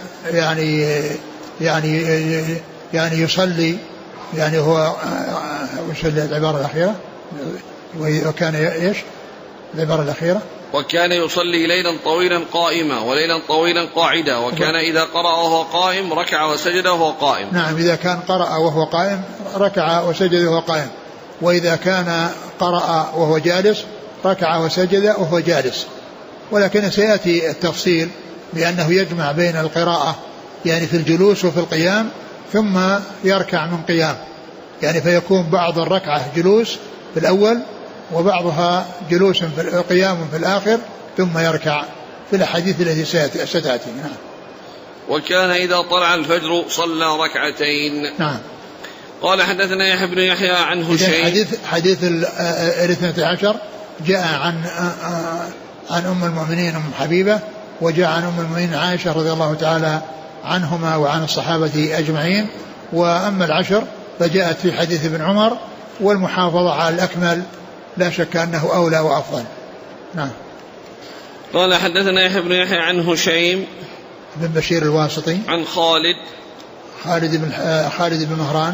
يعني يصلي يعني هو وش العبارة الأخيرة؟ وكان ايش العبارة الأخيرة؟ وكان يصلي ليلا طويلا قائما وليلا طويلا قاعدا، وكان إذا قرأ وهو قائم ركع وسجد وهو قائم. نعم، إذا كان قرأ وهو قائم ركع وسجد وهو قائم، وإذا كان قرأ وهو جالس ركع وسجد وهو جالس. ولكن سيأتي التفصيل بأنه يجمع بين القراءة يعني في الجلوس وفي القيام، ثم يركع من قيام، يعني فيكون بعض الركعة جلوس في الأول وبعضها جلوس في قيام في الآخر، ثم يركع في الحديث الذي ستأتي. نعم. وكان إذا طلع الفجر صلى ركعتين. نعم. قال حدثنا يحيى بن يحيى عن هشيم. حديث 12 جاء عن أم المؤمنين أم حبيبة، وجاء عن أم المؤمنين عائشة رضي الله تعالى عنهما وعن الصحابة أجمعين. وأما 10 فجاءت في حديث ابن عمر، والمحافظة على الأكمل لا شك أنه أولى وأفضل. نعم. قال حدثنا يحيى بن يحيى عن هشيم بن بشير الواسطي عن خالد بن مهران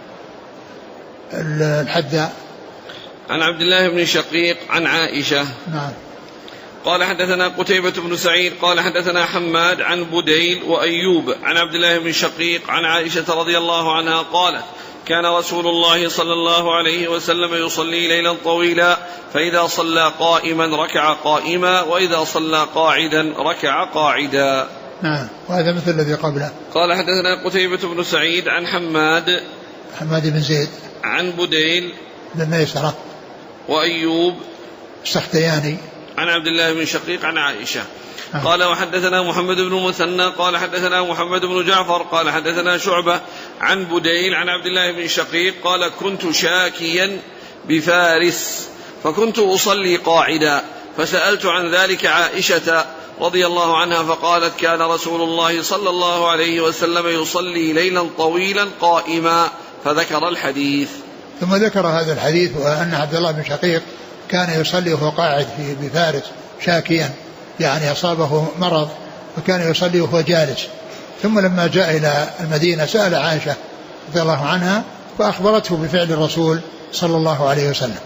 الحداء عن عبد الله بن شقيق عن عائشة. نعم. قال حدثنا قتيبة بن سعيد قال حدثنا حماد عن بديل وأيوب عن عبد الله بن شقيق عن عائشة رضي الله عنها قالت: كان رسول الله صلى الله عليه وسلم يصلي ليلا طويلا، فإذا صلى قائما ركع قائما، وإذا صلى قاعدا ركع قاعدا. نعم. وهذا مثل الذي قبله. قال حدثنا قتيبة بن سعيد عن حماد بن زيد عن بديل بن ميسرة وأيوب السختياني عن عبد الله بن شقيق عن عائشة. قال وحدثنا محمد بن مثنى قال حدثنا محمد بن جعفر قال حدثنا شعبة عن بديل عن عبد الله بن شقيق قال: كنت شاكيا بفارس فكنت أصلي قاعدا، فسألت عن ذلك عائشة رضي الله عنها فقالت: كان رسول الله صلى الله عليه وسلم يصلي ليلا طويلا قائما، فذكر الحديث. ثم ذكر هذا الحديث، وأن عبد الله بن شقيق كان يصلي وهو قاعد بفارس شاكيا، يعني أصابه مرض، فكان يصلي وهو جالس. ثم لما جاء إلى المدينة سأل عائشة رضي الله عنها فأخبرته بفعل الرسول صلى الله عليه وسلم.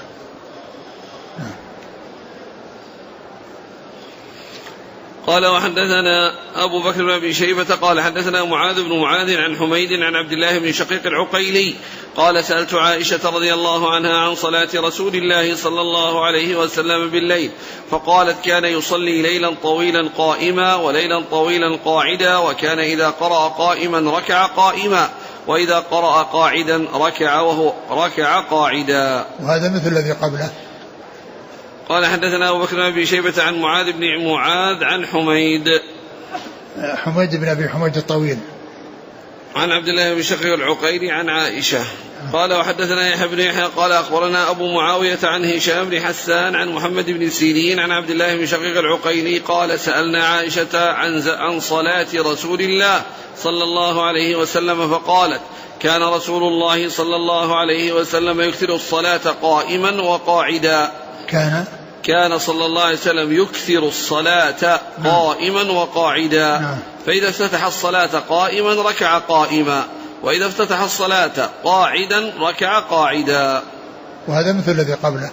قال وحدثنا أبو بكر بن أبي شيبة قال حدثنا معاذ بن معاذ عن حميد عن عبد الله بن شقيق العقيلي قال: سألت عائشة رضي الله عنها عن صلاة رسول الله صلى الله عليه وسلم بالليل، فقالت: كان يصلي ليلا طويلا قائما وليلا طويلا قاعدا، وكان إذا قرأ قائما ركع قائما، وإذا قرأ قاعدا ركع وهو ركع قاعدا. وهذا مثل الذي قبله. قال حدثنا أبو بكر بن أبي شيبة عن معاذ بن معاذ عن حميد بن أبي حميد الطويل عن عبد الله بن شقيق العقيلي عن عائشة. قال وحدثنا يحيى بن يحيى قال أخبرنا أبو معاوية عن هشام بن حسان عن محمد بن سيرين عن عبد الله بن شقيق العقيلي قال: سألنا عائشة عن صلاة رسول الله صلى الله عليه وسلم فقالت: كان رسول الله صلى الله عليه وسلم يكثر الصلاة قائما وقاعدا. كان صلى الله عليه وسلم يكثر الصلاة قائما وقاعدا، فإذا افتتح الصلاة قائما ركع قائما، وإذا افتتح الصلاة قاعدا ركع قاعدا. وهذا مثل الذي قبله.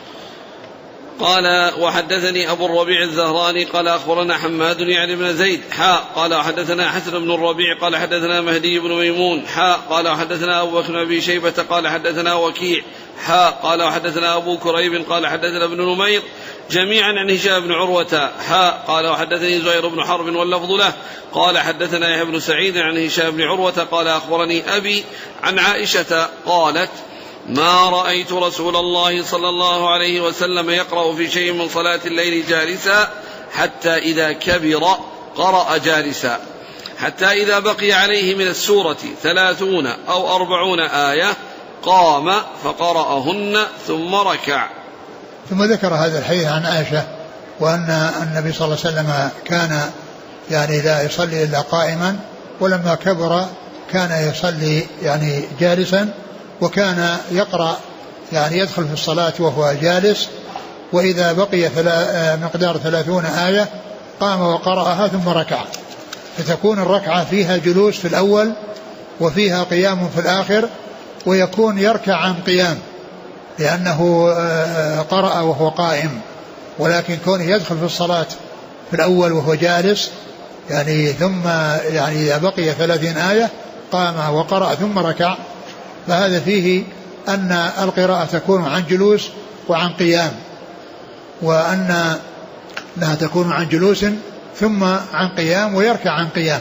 قال وحدثني أبو الربيع الزهراني قال أخبرنا حماد يعني بن زيد قال وحدثنا حسن بن الربيع قال حدثنا مهدي بن ميمون قال وحدثنا أبو بكر بن أبي شيبة قال حدثنا وكيع قال وحدثنا أبو كريب قال حدثنا ابن نمير جميعا عن هشام بن عروة قال وحدثني زهير بن حرب واللفظ له قال حدثنا يحيى بن سعيد عن هشام بن عروة قال أخبرني أبي عن عائشة قالت: ما رأيت رسول الله صلى الله عليه وسلم يقرأ في شيء من صلاة الليل جالسا حتى إذا كبر قرأ جالسا، حتى إذا بقي عليه من السورة 30 أو 40 آية قام فقرأهن ثم ركع. ثم ذكر هذا الحديث عن عائشة، وأن النبي صلى الله عليه وسلم كان يعني لا يصلي إلا قائما، ولما كبر كان يصلي يعني جالسا، وكان يقرأ يعني يدخل في الصلاة وهو جالس، وإذا بقي مقدار 30 آية قام وقرأها ثم ركع، فتكون الركعة فيها جلوس في الأول وفيها قيام في الآخر، ويكون يركع عن قيام لأنه قرأ وهو قائم، ولكن كونه يدخل في الصلاة في الأول وهو جالس يعني ثم يعني إذا بقي 30 آية قام وقرأ ثم ركع، فهذا فيه أن القراءة تكون عن جلوس وعن قيام، وأن لا تكون عن جلوس ثم عن قيام ويركع عن قيام.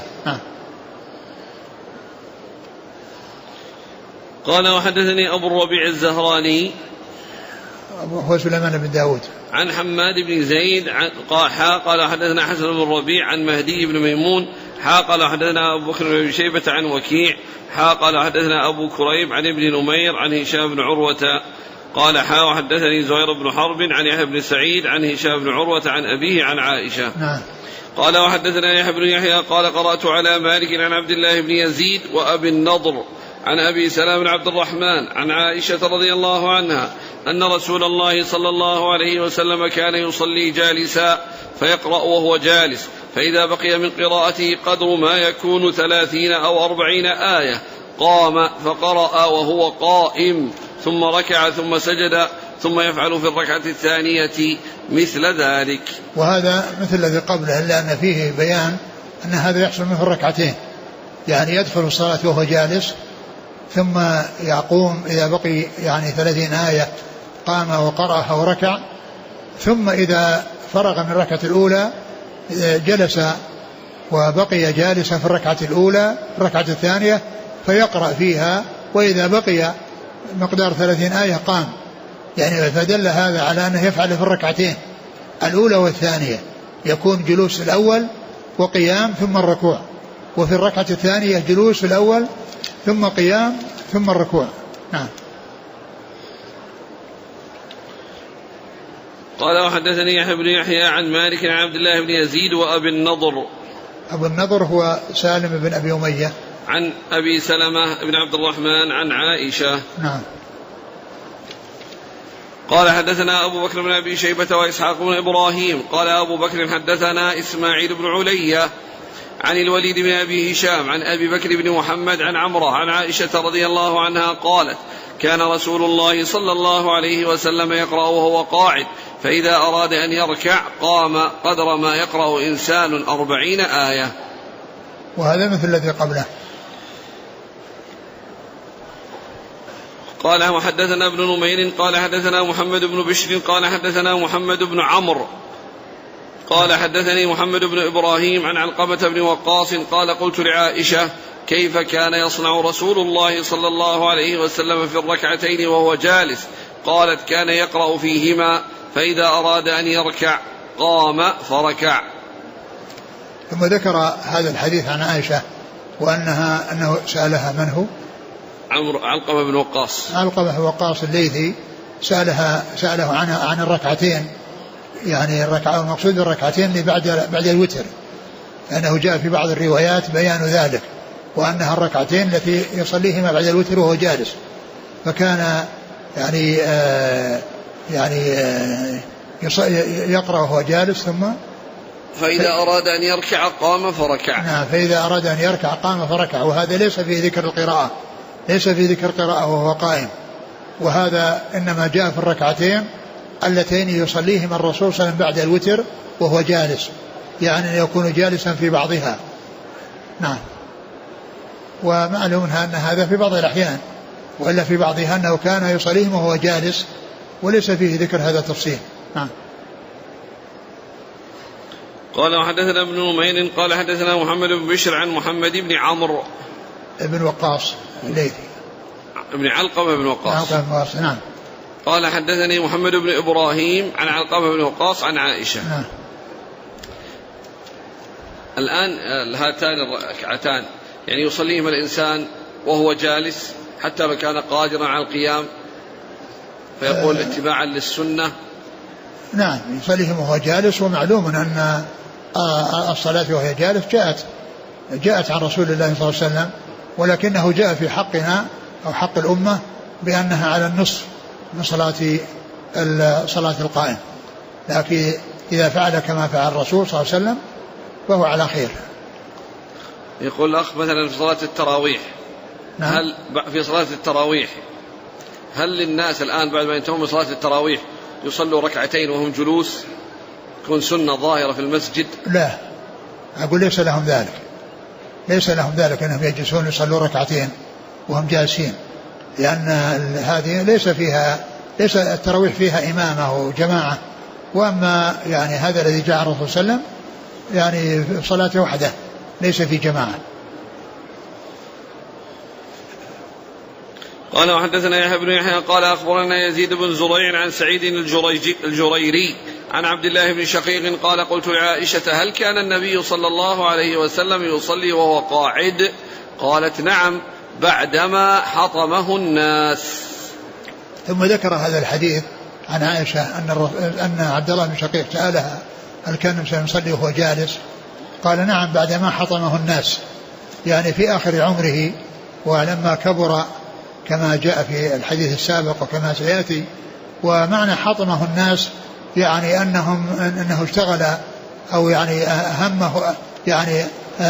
قال وحدثني أبو الربيع الزهراني هو سليمان بن داود عن حماد بن زيد قال حدثنا حسن بن الربيع عن مهدي بن ميمون قال حدثنا أبو بكر بن شيبة عن وكيع قال حدثنا أبو كريب عن ابن نمير عن هشام بن عروة قال وحدثني زهير بن حرب عن يحيى بن سعيد عن هشام بن عروة عن أبيه عن عائشة. قال وحدثنا يحيى بن يحيى قال قرأت على مالك عن عبد الله بن يزيد وأبي النضر عن أبي سلام بن عبد الرحمن عن عائشة رضي الله عنها أن رسول الله صلى الله عليه وسلم كان يصلي جالسا فيقرأ وهو جالس، فإذا بقي من قراءته قدر ما يكون 30 أو 40 آية قام فقرأ وهو قائم ثم ركع ثم سجد ثم يفعل في الركعة الثانية مثل ذلك. وهذا مثل الذي قبله، إلا أن فيه بيان أن هذا يحصل منه الركعتين، يعني يدخل الصلاة وهو جالس ثم يقوم إذا بقي يعني 30 آية قام وقرأها وركع، ثم إذا فرغ من الركعة الأولى جلس وبقي جالسا في الركعة الأولى الركعة الثانية فيقرأ فيها، وإذا بقي مقدار 30 آية قام، يعني فدل هذا على أنه يفعل في الركعتين الأولى والثانية، يكون جلوس الأول وقيام ثم الركوع، وفي الركعة الثانية جلوس الأول ثم قيام ثم الركوع. نعم. قال وحدثني يحيى بن يحيى عن مالك عن عبد الله بن يزيد وأبي النضر. أبو النضر هو سالم بن أبي أمية عن أبي سلمة بن عبد الرحمن عن عائشة. نعم. قال حدثنا أبو بكر بن أبي شيبة وإسحاق بن إبراهيم قال أبو بكر حدثنا إسماعيل بن علية عن الوليد بن أبي هشام عن أبي بكر بن محمد عن عمرة عن عائشة رضي الله عنها قالت كان رسول الله صلى الله عليه وسلم يقرأ وهو قاعد، فإذا أراد أن يركع قام قدر ما يقرأ إنسان 40 آية. وهذا مثل الذي قبله. قال وحدثنا ابن نمير قال حدثنا محمد بن بشر قال حدثنا محمد بن عمرو قال حدثني محمد بن إبراهيم عن علقمة بن وقاص قال قلت لعائشة كيف كان يصنع رسول الله صلى الله عليه وسلم في الركعتين وهو جالس؟ قالت كان يقرأ فيهما فإذا أراد أن يركع قام فركع. ثم ذكر هذا الحديث عن عائشة أنه سألها من هو؟ علقمة بن وقاص. علقمة بن وقاص الليثي سأله عن الركعتين، يعني الركعة المقصود الركعتين اللي بعد الوتر، لأنه جاء في بعض الروايات بيان ذلك، وأنها الركعتين التي يصليهما بعد الوتر وهو جالس، فكان يقرأ وهو جالس ثم فإذا أراد أن يركع قام فركع. نعم، فإذا أراد أن يركع قام فركع، وهذا ليس في ذكر القراءة، ليس في ذكر القراءة وهو قائم، وهذا إنما جاء في الركعتين اللتين يصليهما الرسول صلى الله عليه وسلم بعد الوتر وهو جالس، يعني يكون جالسا في بعضها. نعم. ومعلوم أن هذا في بعض الأحيان، وإلا في بعضها أنه كان يصليهما وهو جالس، وليس فيه ذكر هذا التفصيل. نعم. قال وحدثنا ابن نمير قال حدثنا محمد بن بشر عن محمد بن عمرو ابن وقاص الليثي ابن علقمة بن وقاص. نعم. قال حدثني محمد بن إبراهيم عن علقمة بن وقاص عن عائشة. نعم. الآن هاتان الركعتان يعني يصليهما الإنسان وهو جالس حتى لو كان قادرا على القيام، فيقول اتباعا للسنة. نعم، يصليهما وهو جالس، ومعلوم أن الصلاة وهي جالس جاءت عن رسول الله صلى الله عليه وسلم، ولكنه جاء في حقنا أو حق الأمة بأنها على النصف من صلاة القائم، لكن إذا فعل كما فعل الرسول صلى الله عليه وسلم فهو على خير. يقول الأخ مثلا في صلاة التراويح. نعم. هل في صلاة التراويح هل للناس الآن بعد ما ينتهون من صلاة التراويح يصلوا ركعتين وهم جلوس؟ تكون سنة ظاهرة في المسجد؟ لا، أقول ليس لهم ذلك، ليس لهم ذلك أنهم يجلسون يصلوا ركعتين وهم جالسين، لأن هذه ليس التراويح فيها إمامة وجماعة. وأما يعني هذا الذي جاء الرسول صلى الله عليه وسلم يعني صلاة وحده ليس في جماعة. قال وحدثنا يحيى بن يحيى قال أخبرنا يزيد بن زريع عن سعيد الجريري عن عبد الله بن شقيق قال قلت لعائشة هل كان النبي صلى الله عليه وسلم يصلي وهو قاعد؟ قالت نعم بعدما حطمه الناس. ثم ذكر هذا الحديث عن عائشة أن عبد الله بن شقيق سألها هل كان يصلي وهو جالس؟ قال نعم بعدما حطمه الناس، يعني في آخر عمره ولما كبر كما جاء في الحديث السابق وكما سيأتي. ومعنى حطمه الناس يعني أنه اشتغل أو يعني أهمه يعني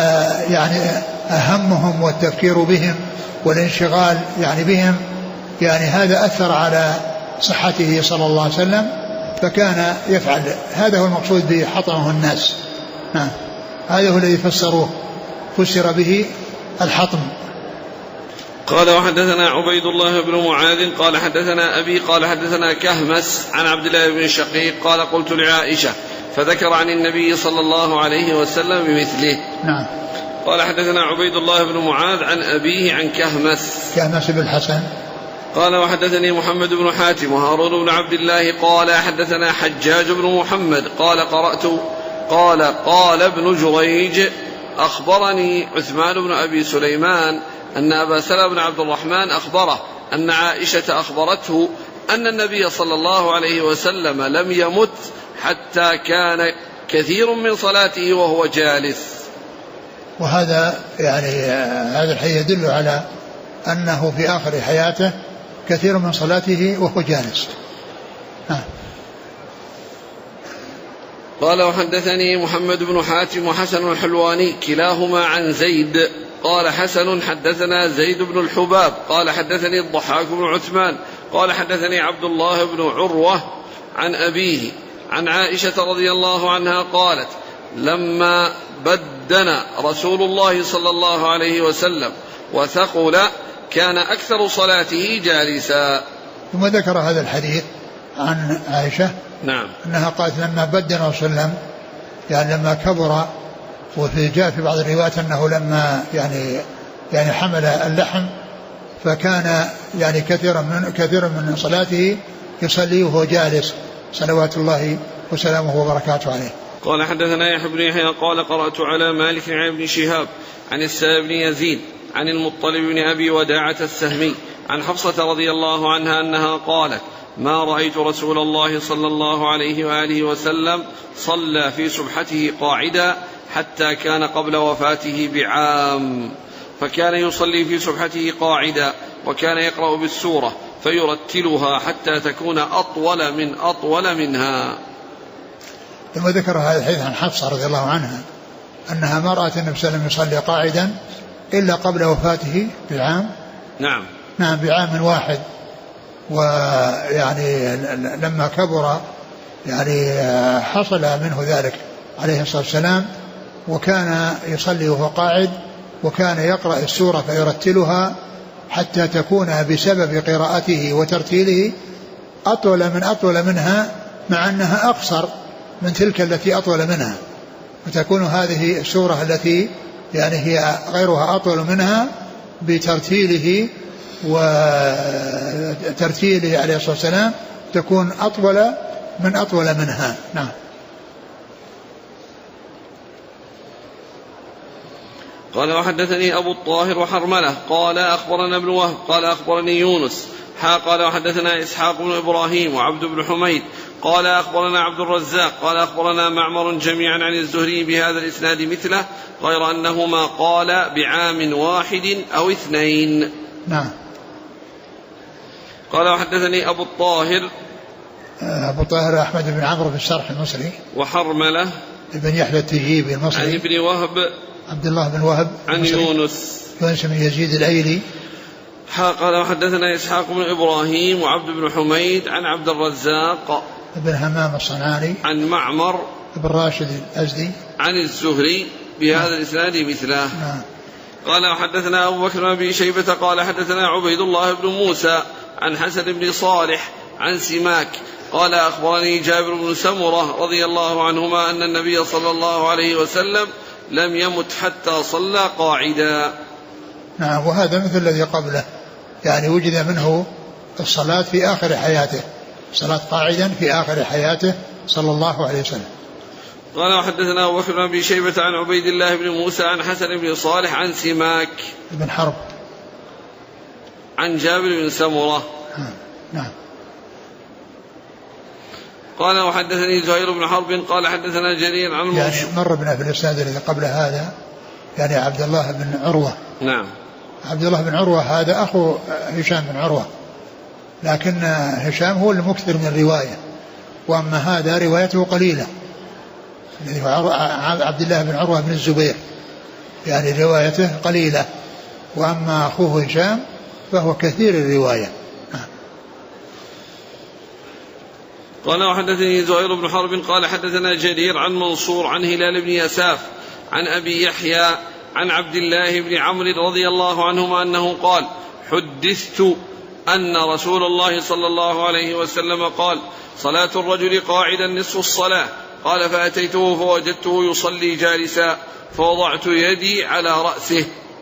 أهمهم والتفكير بهم والانشغال يعني بهم، يعني هذا أثر على صحته صلى الله عليه وسلم فكان يفعل هذا. هو المقصود بحطمه الناس. هذا هو الذي فسر به الحطم. قال وحدثنا عبيد الله بن معاذ قال حدثنا أبي قال حدثنا كهمس عن عبد الله بن شقيق قال قلت لعائشة فذكر عن النبي صلى الله عليه وسلم بمثله. نعم. قال حدثنا عبيد الله بن معاذ عن أبيه عن كهمس بن الحسن قال وحدثني محمد بن حاتم وهارون بن عبد الله قال حدثنا حجاج بن محمد قال ابن جريج أخبرني عثمان بن أبي سليمان أن أبا سلمة بن عبد الرحمن أخبره أن عائشة أخبرته أن النبي صلى الله عليه وسلم لم يمت حتى كان كثير من صلاته وهو جالس. وهذا يعني هذا الحديث يدل على أنه في آخر حياته كثير من صلاته وهو جالس. قال وحدثني محمد بن حاتم وحسن الحلواني كلاهما عن زيد قال حسن حدثنا زيد بن الحباب قال حدثني الضحاك بن عثمان قال حدثني عبد الله بن عروة عن أبيه عن عائشة رضي الله عنها قالت لما بدن رسول الله صلى الله عليه وسلم وثقل كان أكثر صلاته جالسا. ثم ذكر هذا الحديث عن عائشة نعم أنها قالت لما بدن رسول الله يعني لما كبر، وفي جاء في بعض الروايات أنه لما يعني حمل اللحم فكان يعني كثيرا من صلاته يصلي وهو جالس صلوات الله وسلامه وبركاته عليه. قال حدثنا يحيى بن يحيى قال قرأت على مالك عن ابن شهاب عن السائب بن يزيد عن المطلب بن أبي وداعة السهمي عن حفصة رضي الله عنها أنها قالت ما رأيت رسول الله صلى الله عليه وآله وسلم صلى في سبحته قاعدا حتى كان قبل وفاته بعام، فكان يصلي في سبحته قاعدا وكان يقرأ بالسورة فيرتلها حتى تكون أطول منها. ثم ذكر هذا الحديث عن حفصة رضي الله عنها أنها ما رأت النبي صلى الله عليه وسلم يصلي قاعدا إلا قبل وفاته بعام. نعم بعام واحد. ويعني لما كبر يعني حصل منه ذلك عليه الصلاة والسلام، وكان يصلي وهو قاعد وكان يقرأ السورة فيرتلها حتى تكون بسبب قراءته وترتيله أطول منها، مع أنها أقصر من تلك التي أطول منها، فتكون هذه السورة التي يعني هي غيرها أطول منها بترتيله وترتيله عليه الصلاة والسلام تكون أطول منها. نعم. قال وحدثني أبو الطاهر وحرملة قال أخبرنا ابن وهب قال أخبرني يونس قال وحدثنا إسحاق بن إبراهيم وعبد بن حميد قال أخبرنا عبد الرزاق قال أخبرنا معمر جميعا عن الزهري بهذا الإسناد مثله غير أنهما قال بعام واحد أو 2. نعم. قال وحدثني أبو الطاهر أحمد بن عمرو بن الشرح المصري وحرملة ابن يحيى التجيبي المصري عن ابن وهب عبد الله بن وهب عن يونس بن يزيد الأيلي قال وحدثنا إسحاق بن إبراهيم وعبد بن حميد عن عبد الرزاق بن همام الصنعاني عن معمر بن راشد الأزدي عن الزهري بهذا الإسناد مثله. قال وحدثنا أبو بكر بن أبي شيبة قال حدثنا عبيد الله بن موسى عن حسن بن صالح عن سماك قال أخبرني جابر بن سمرة رضي الله عنهما أن النبي صلى الله عليه وسلم لم يمت حتى صلى قاعدا. نعم. وهذا مثل الذي قبله، يعني وجد منه الصلاة في آخر حياته، صلاة قاعدا في آخر حياته صلى الله عليه وسلم. قال وحدثنا أبو بكر بن أبي شيبة عن عبيد الله بن موسى عن حسن بن صالح عن سماك بن حرب عن جابر بن سمرة. نعم. قال وحدثني زهير بن حرب قال حدثنا جرير عن يعني مر بنا في الإسناد الذي قبل هذا يعني عبد الله بن عروة. نعم. عبد الله بن عروة هذا أخو هشام بن عروة، لكن هشام هو المكثر من الرواية، وأما هذا روايته قليلة. عبد الله بن عروة بن الزبير يعني روايته قليلة، وأما أخوه هشام فهو كثير الرواية. قال وحدثني زهير بن حرب قال حدثنا جرير عن منصور عن هلال بن يساف عن أبي يحيى عن عبد الله بن عمرو رضي الله عنهما أنه قال حدثت أن رسول الله صلى الله عليه وسلم قال صلاة الرجل قاعدا نصف الصلاة. قال فأتيته فوجدته يصلي جالسا فوضعت يدي على رأسه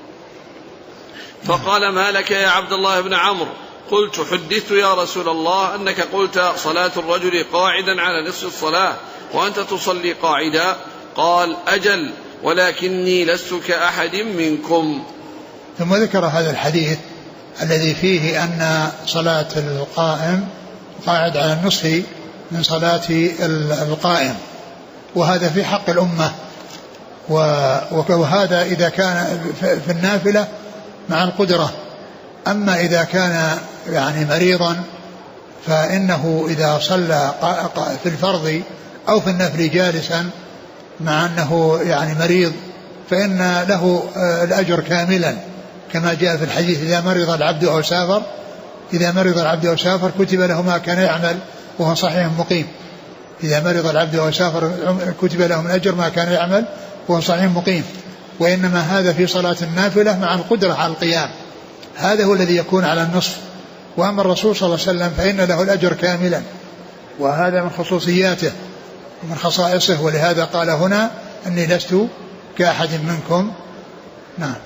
فقال ما لك يا عبد الله بن عمرو؟ قلت حدثت يا رسول الله أنك قلت صلاة الرجل قاعدا على نصف الصلاة وأنت تصلي قاعدا. قال أجل ولكني لست كأحد منكم. ثم ذكر هذا الحديث الذي فيه أن صلاة القائم قاعد على النصف من صلاة القائم، وهذا في حق الأمة، وهذا إذا كان في النافلة مع القدرة. أما إذا كان يعني مريضا فإنه إذا صلى في الفرض أو في النفل جالسا مع أنه يعني مريض فإن له الأجر كاملا، كما جاء في الحديث إذا مرض العبد أو سافر كتب له ما كان يعمل وهو صحيح مقيم. إذا مرض العبد أو سافر كتب له من أجر ما كان يعمل وهو صحيح مقيم. وإنما هذا في صلاة النافلة مع القدرة على القيام، هذا هو الذي يكون على النصف. وأما الرسول صلى الله عليه وسلم فإن له الأجر كاملا، وهذا من خصوصياته ومن خصائصه، ولهذا قال هنا أني لست كأحد منكم. نعم.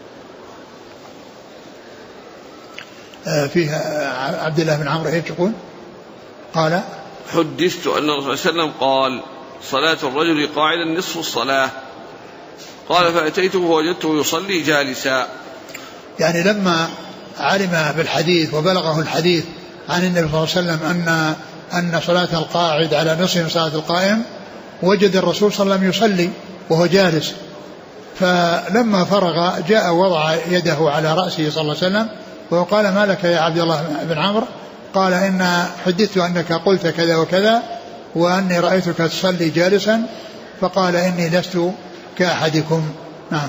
فيه عبد الله بن عمرو ايش يقول؟ قال حدثت أن الرسول صلى الله عليه وسلم قال صلاة الرجل قاعدا نصف الصلاة. قال فأتيته ووجدته يصلي جالسا. يعني لما علم بالحديث وبلغه الحديث عن النبي صلى الله عليه وسلم أن صلاة القاعد على نصف من صلاة القائم، وجد الرسول صلى الله عليه وسلم يصلي وهو جالس، فلما فرغ جاء وضع يده على رأسه صلى الله عليه وسلم وقال ما لك يا عبد الله بن عمرو؟ قال إن حدثت أنك قلت كذا وكذا وأني رأيتك تصلي جالسا، فقال إني لست كأحدكم. نعم.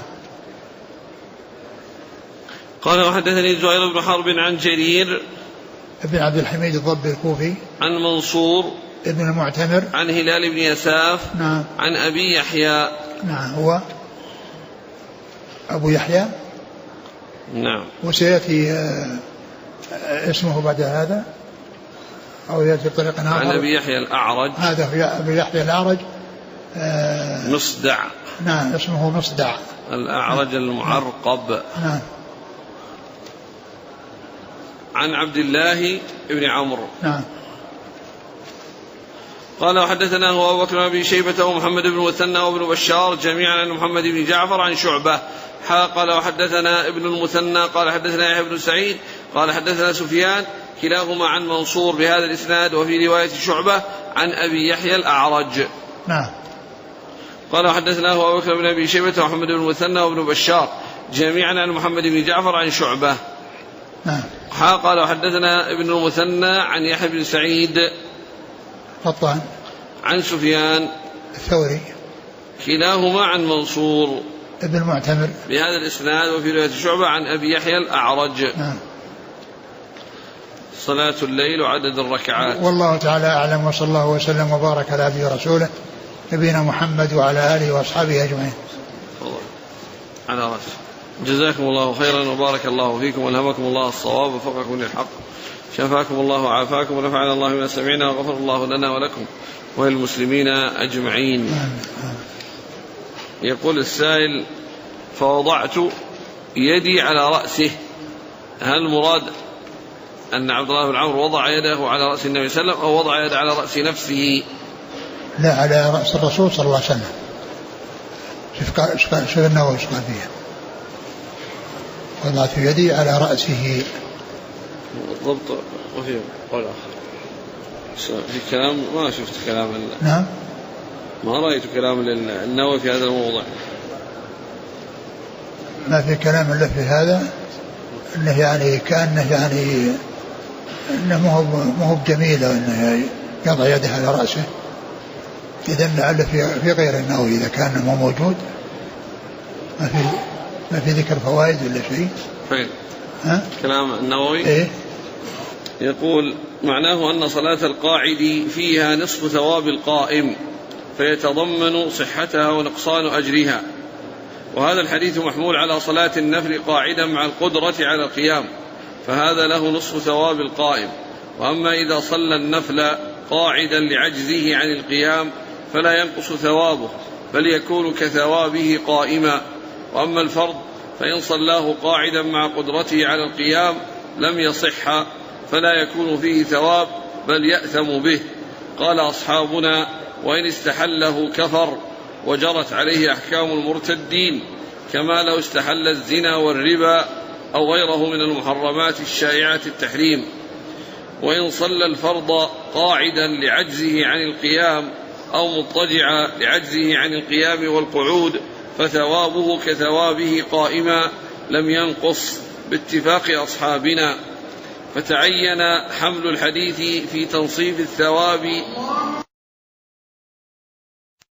قال وحدثني زهير بن حرب عن جرير ابن عبد الحميد الضبي الكوفي عن منصور ابن المعتمر عن هلال بن يساف. نعم. عن أبي يحيى. نعم. هو أبو يحيى. نعم. وسيأتي اسمه بعد هذا أو يأتي بطريقة آخر. عن أبي يحيى الأعرج. هذا هو أبي يحيى الأعرج. مصدع. نعم اسمه مصدع الأعرج المعرقب. نعم. عن عبد الله بن عمرو. نعم. قال وحدثنا هو أبو بكر بن أبي شيبة ومحمد بن المثنى وابن بشار جميعا عن محمد بن جعفر عن شعبة. قال وحدثنا ابن المثنى قال حدثنا يحيى بن سعيد قال حدثنا سفيان كلاهما عن منصور بهذا الإسناد، وفي رواية شعبة عن أبي يحيى الأعرج. نعم. قال وحدثنا هو أبو بكر بن أبي شيبة ومحمد بن المثنى وابن بشار جميعا عن محمد بن جعفر عن شعبة. نعم. قال وحدثنا ابن المثنى عن يحيى بن سعيد قطان عن سفيان الثوري كلاهما عن منصور ابن المعتمر بهذا الإسناد، وفي رواية شعبة عن أبي يحيى الأعرج. نعم. صلاة الليل وعدد الركعات. والله تعالى أعلم، وصلى الله وسلم وبارك على عبده ورسوله نبينا محمد وعلى آله وأصحابه أجمعين. على رأس. جزاكم الله خيرا وبارك الله فيكم والهمكم الله الصواب وفقكم للحق، شفاكم الله وعافاكم ونفعنا الله بما سمعنا وغفر الله لنا ولكم وللمسلمين أجمعين. يقول السائل: فوضعت يدي على رأسه، هل المراد أن عبد الله بن عمرو وضع يده على رأس النبي صلى الله عليه وسلم أو وضع يده على رأس نفسه؟ لا، على رأس الرسول صلى الله عليه وسلم. شوف النووي ايش قال فيها: وضعت يدي على رأسه. بالضبط. وفي قول آخر في كلام ما شفت كلام نعم، ما رأيت كلام النووي في هذا الموضوع. ما في كلام إلا في هذا، انه يعني كأنه يعني انه مو بجميل انه يضع يده على رأسه. إذا لعل في غير النووي إذا كان مو موجود، ما في ذكر فوائد ولا شيء. فين كلام النووي؟ إيه؟ يقول: معناه أن صلاة القاعد فيها نصف ثواب القائم، فيتضمن صحتها ونقصان أجرها، وهذا الحديث محمول على صلاة النفل قاعدا مع القدرة على القيام، فهذا له نصف ثواب القائم. وأما إذا صلى النفل قاعدا لعجزه عن القيام فلا ينقص ثوابه، بل يكون كثوابه قائما. وأما الفرض فإن صلاه قاعدا مع قدرته على القيام لم يصح، فلا يكون فيه ثواب بل يأثم به. قال أصحابنا: وإن استحله كفر، وجرت عليه أحكام المرتدين، كما لو استحل الزنا والربا أو غيره من المحرمات الشائعة التحريم. وإن صلى الفرض قاعدا لعجزه عن القيام أو مضطجعا لعجزه عن القيام والقعود فثوابه كثوابه قائما لم ينقص باتفاق أصحابنا. فتعين حمل الحديث في تنصيف الثواب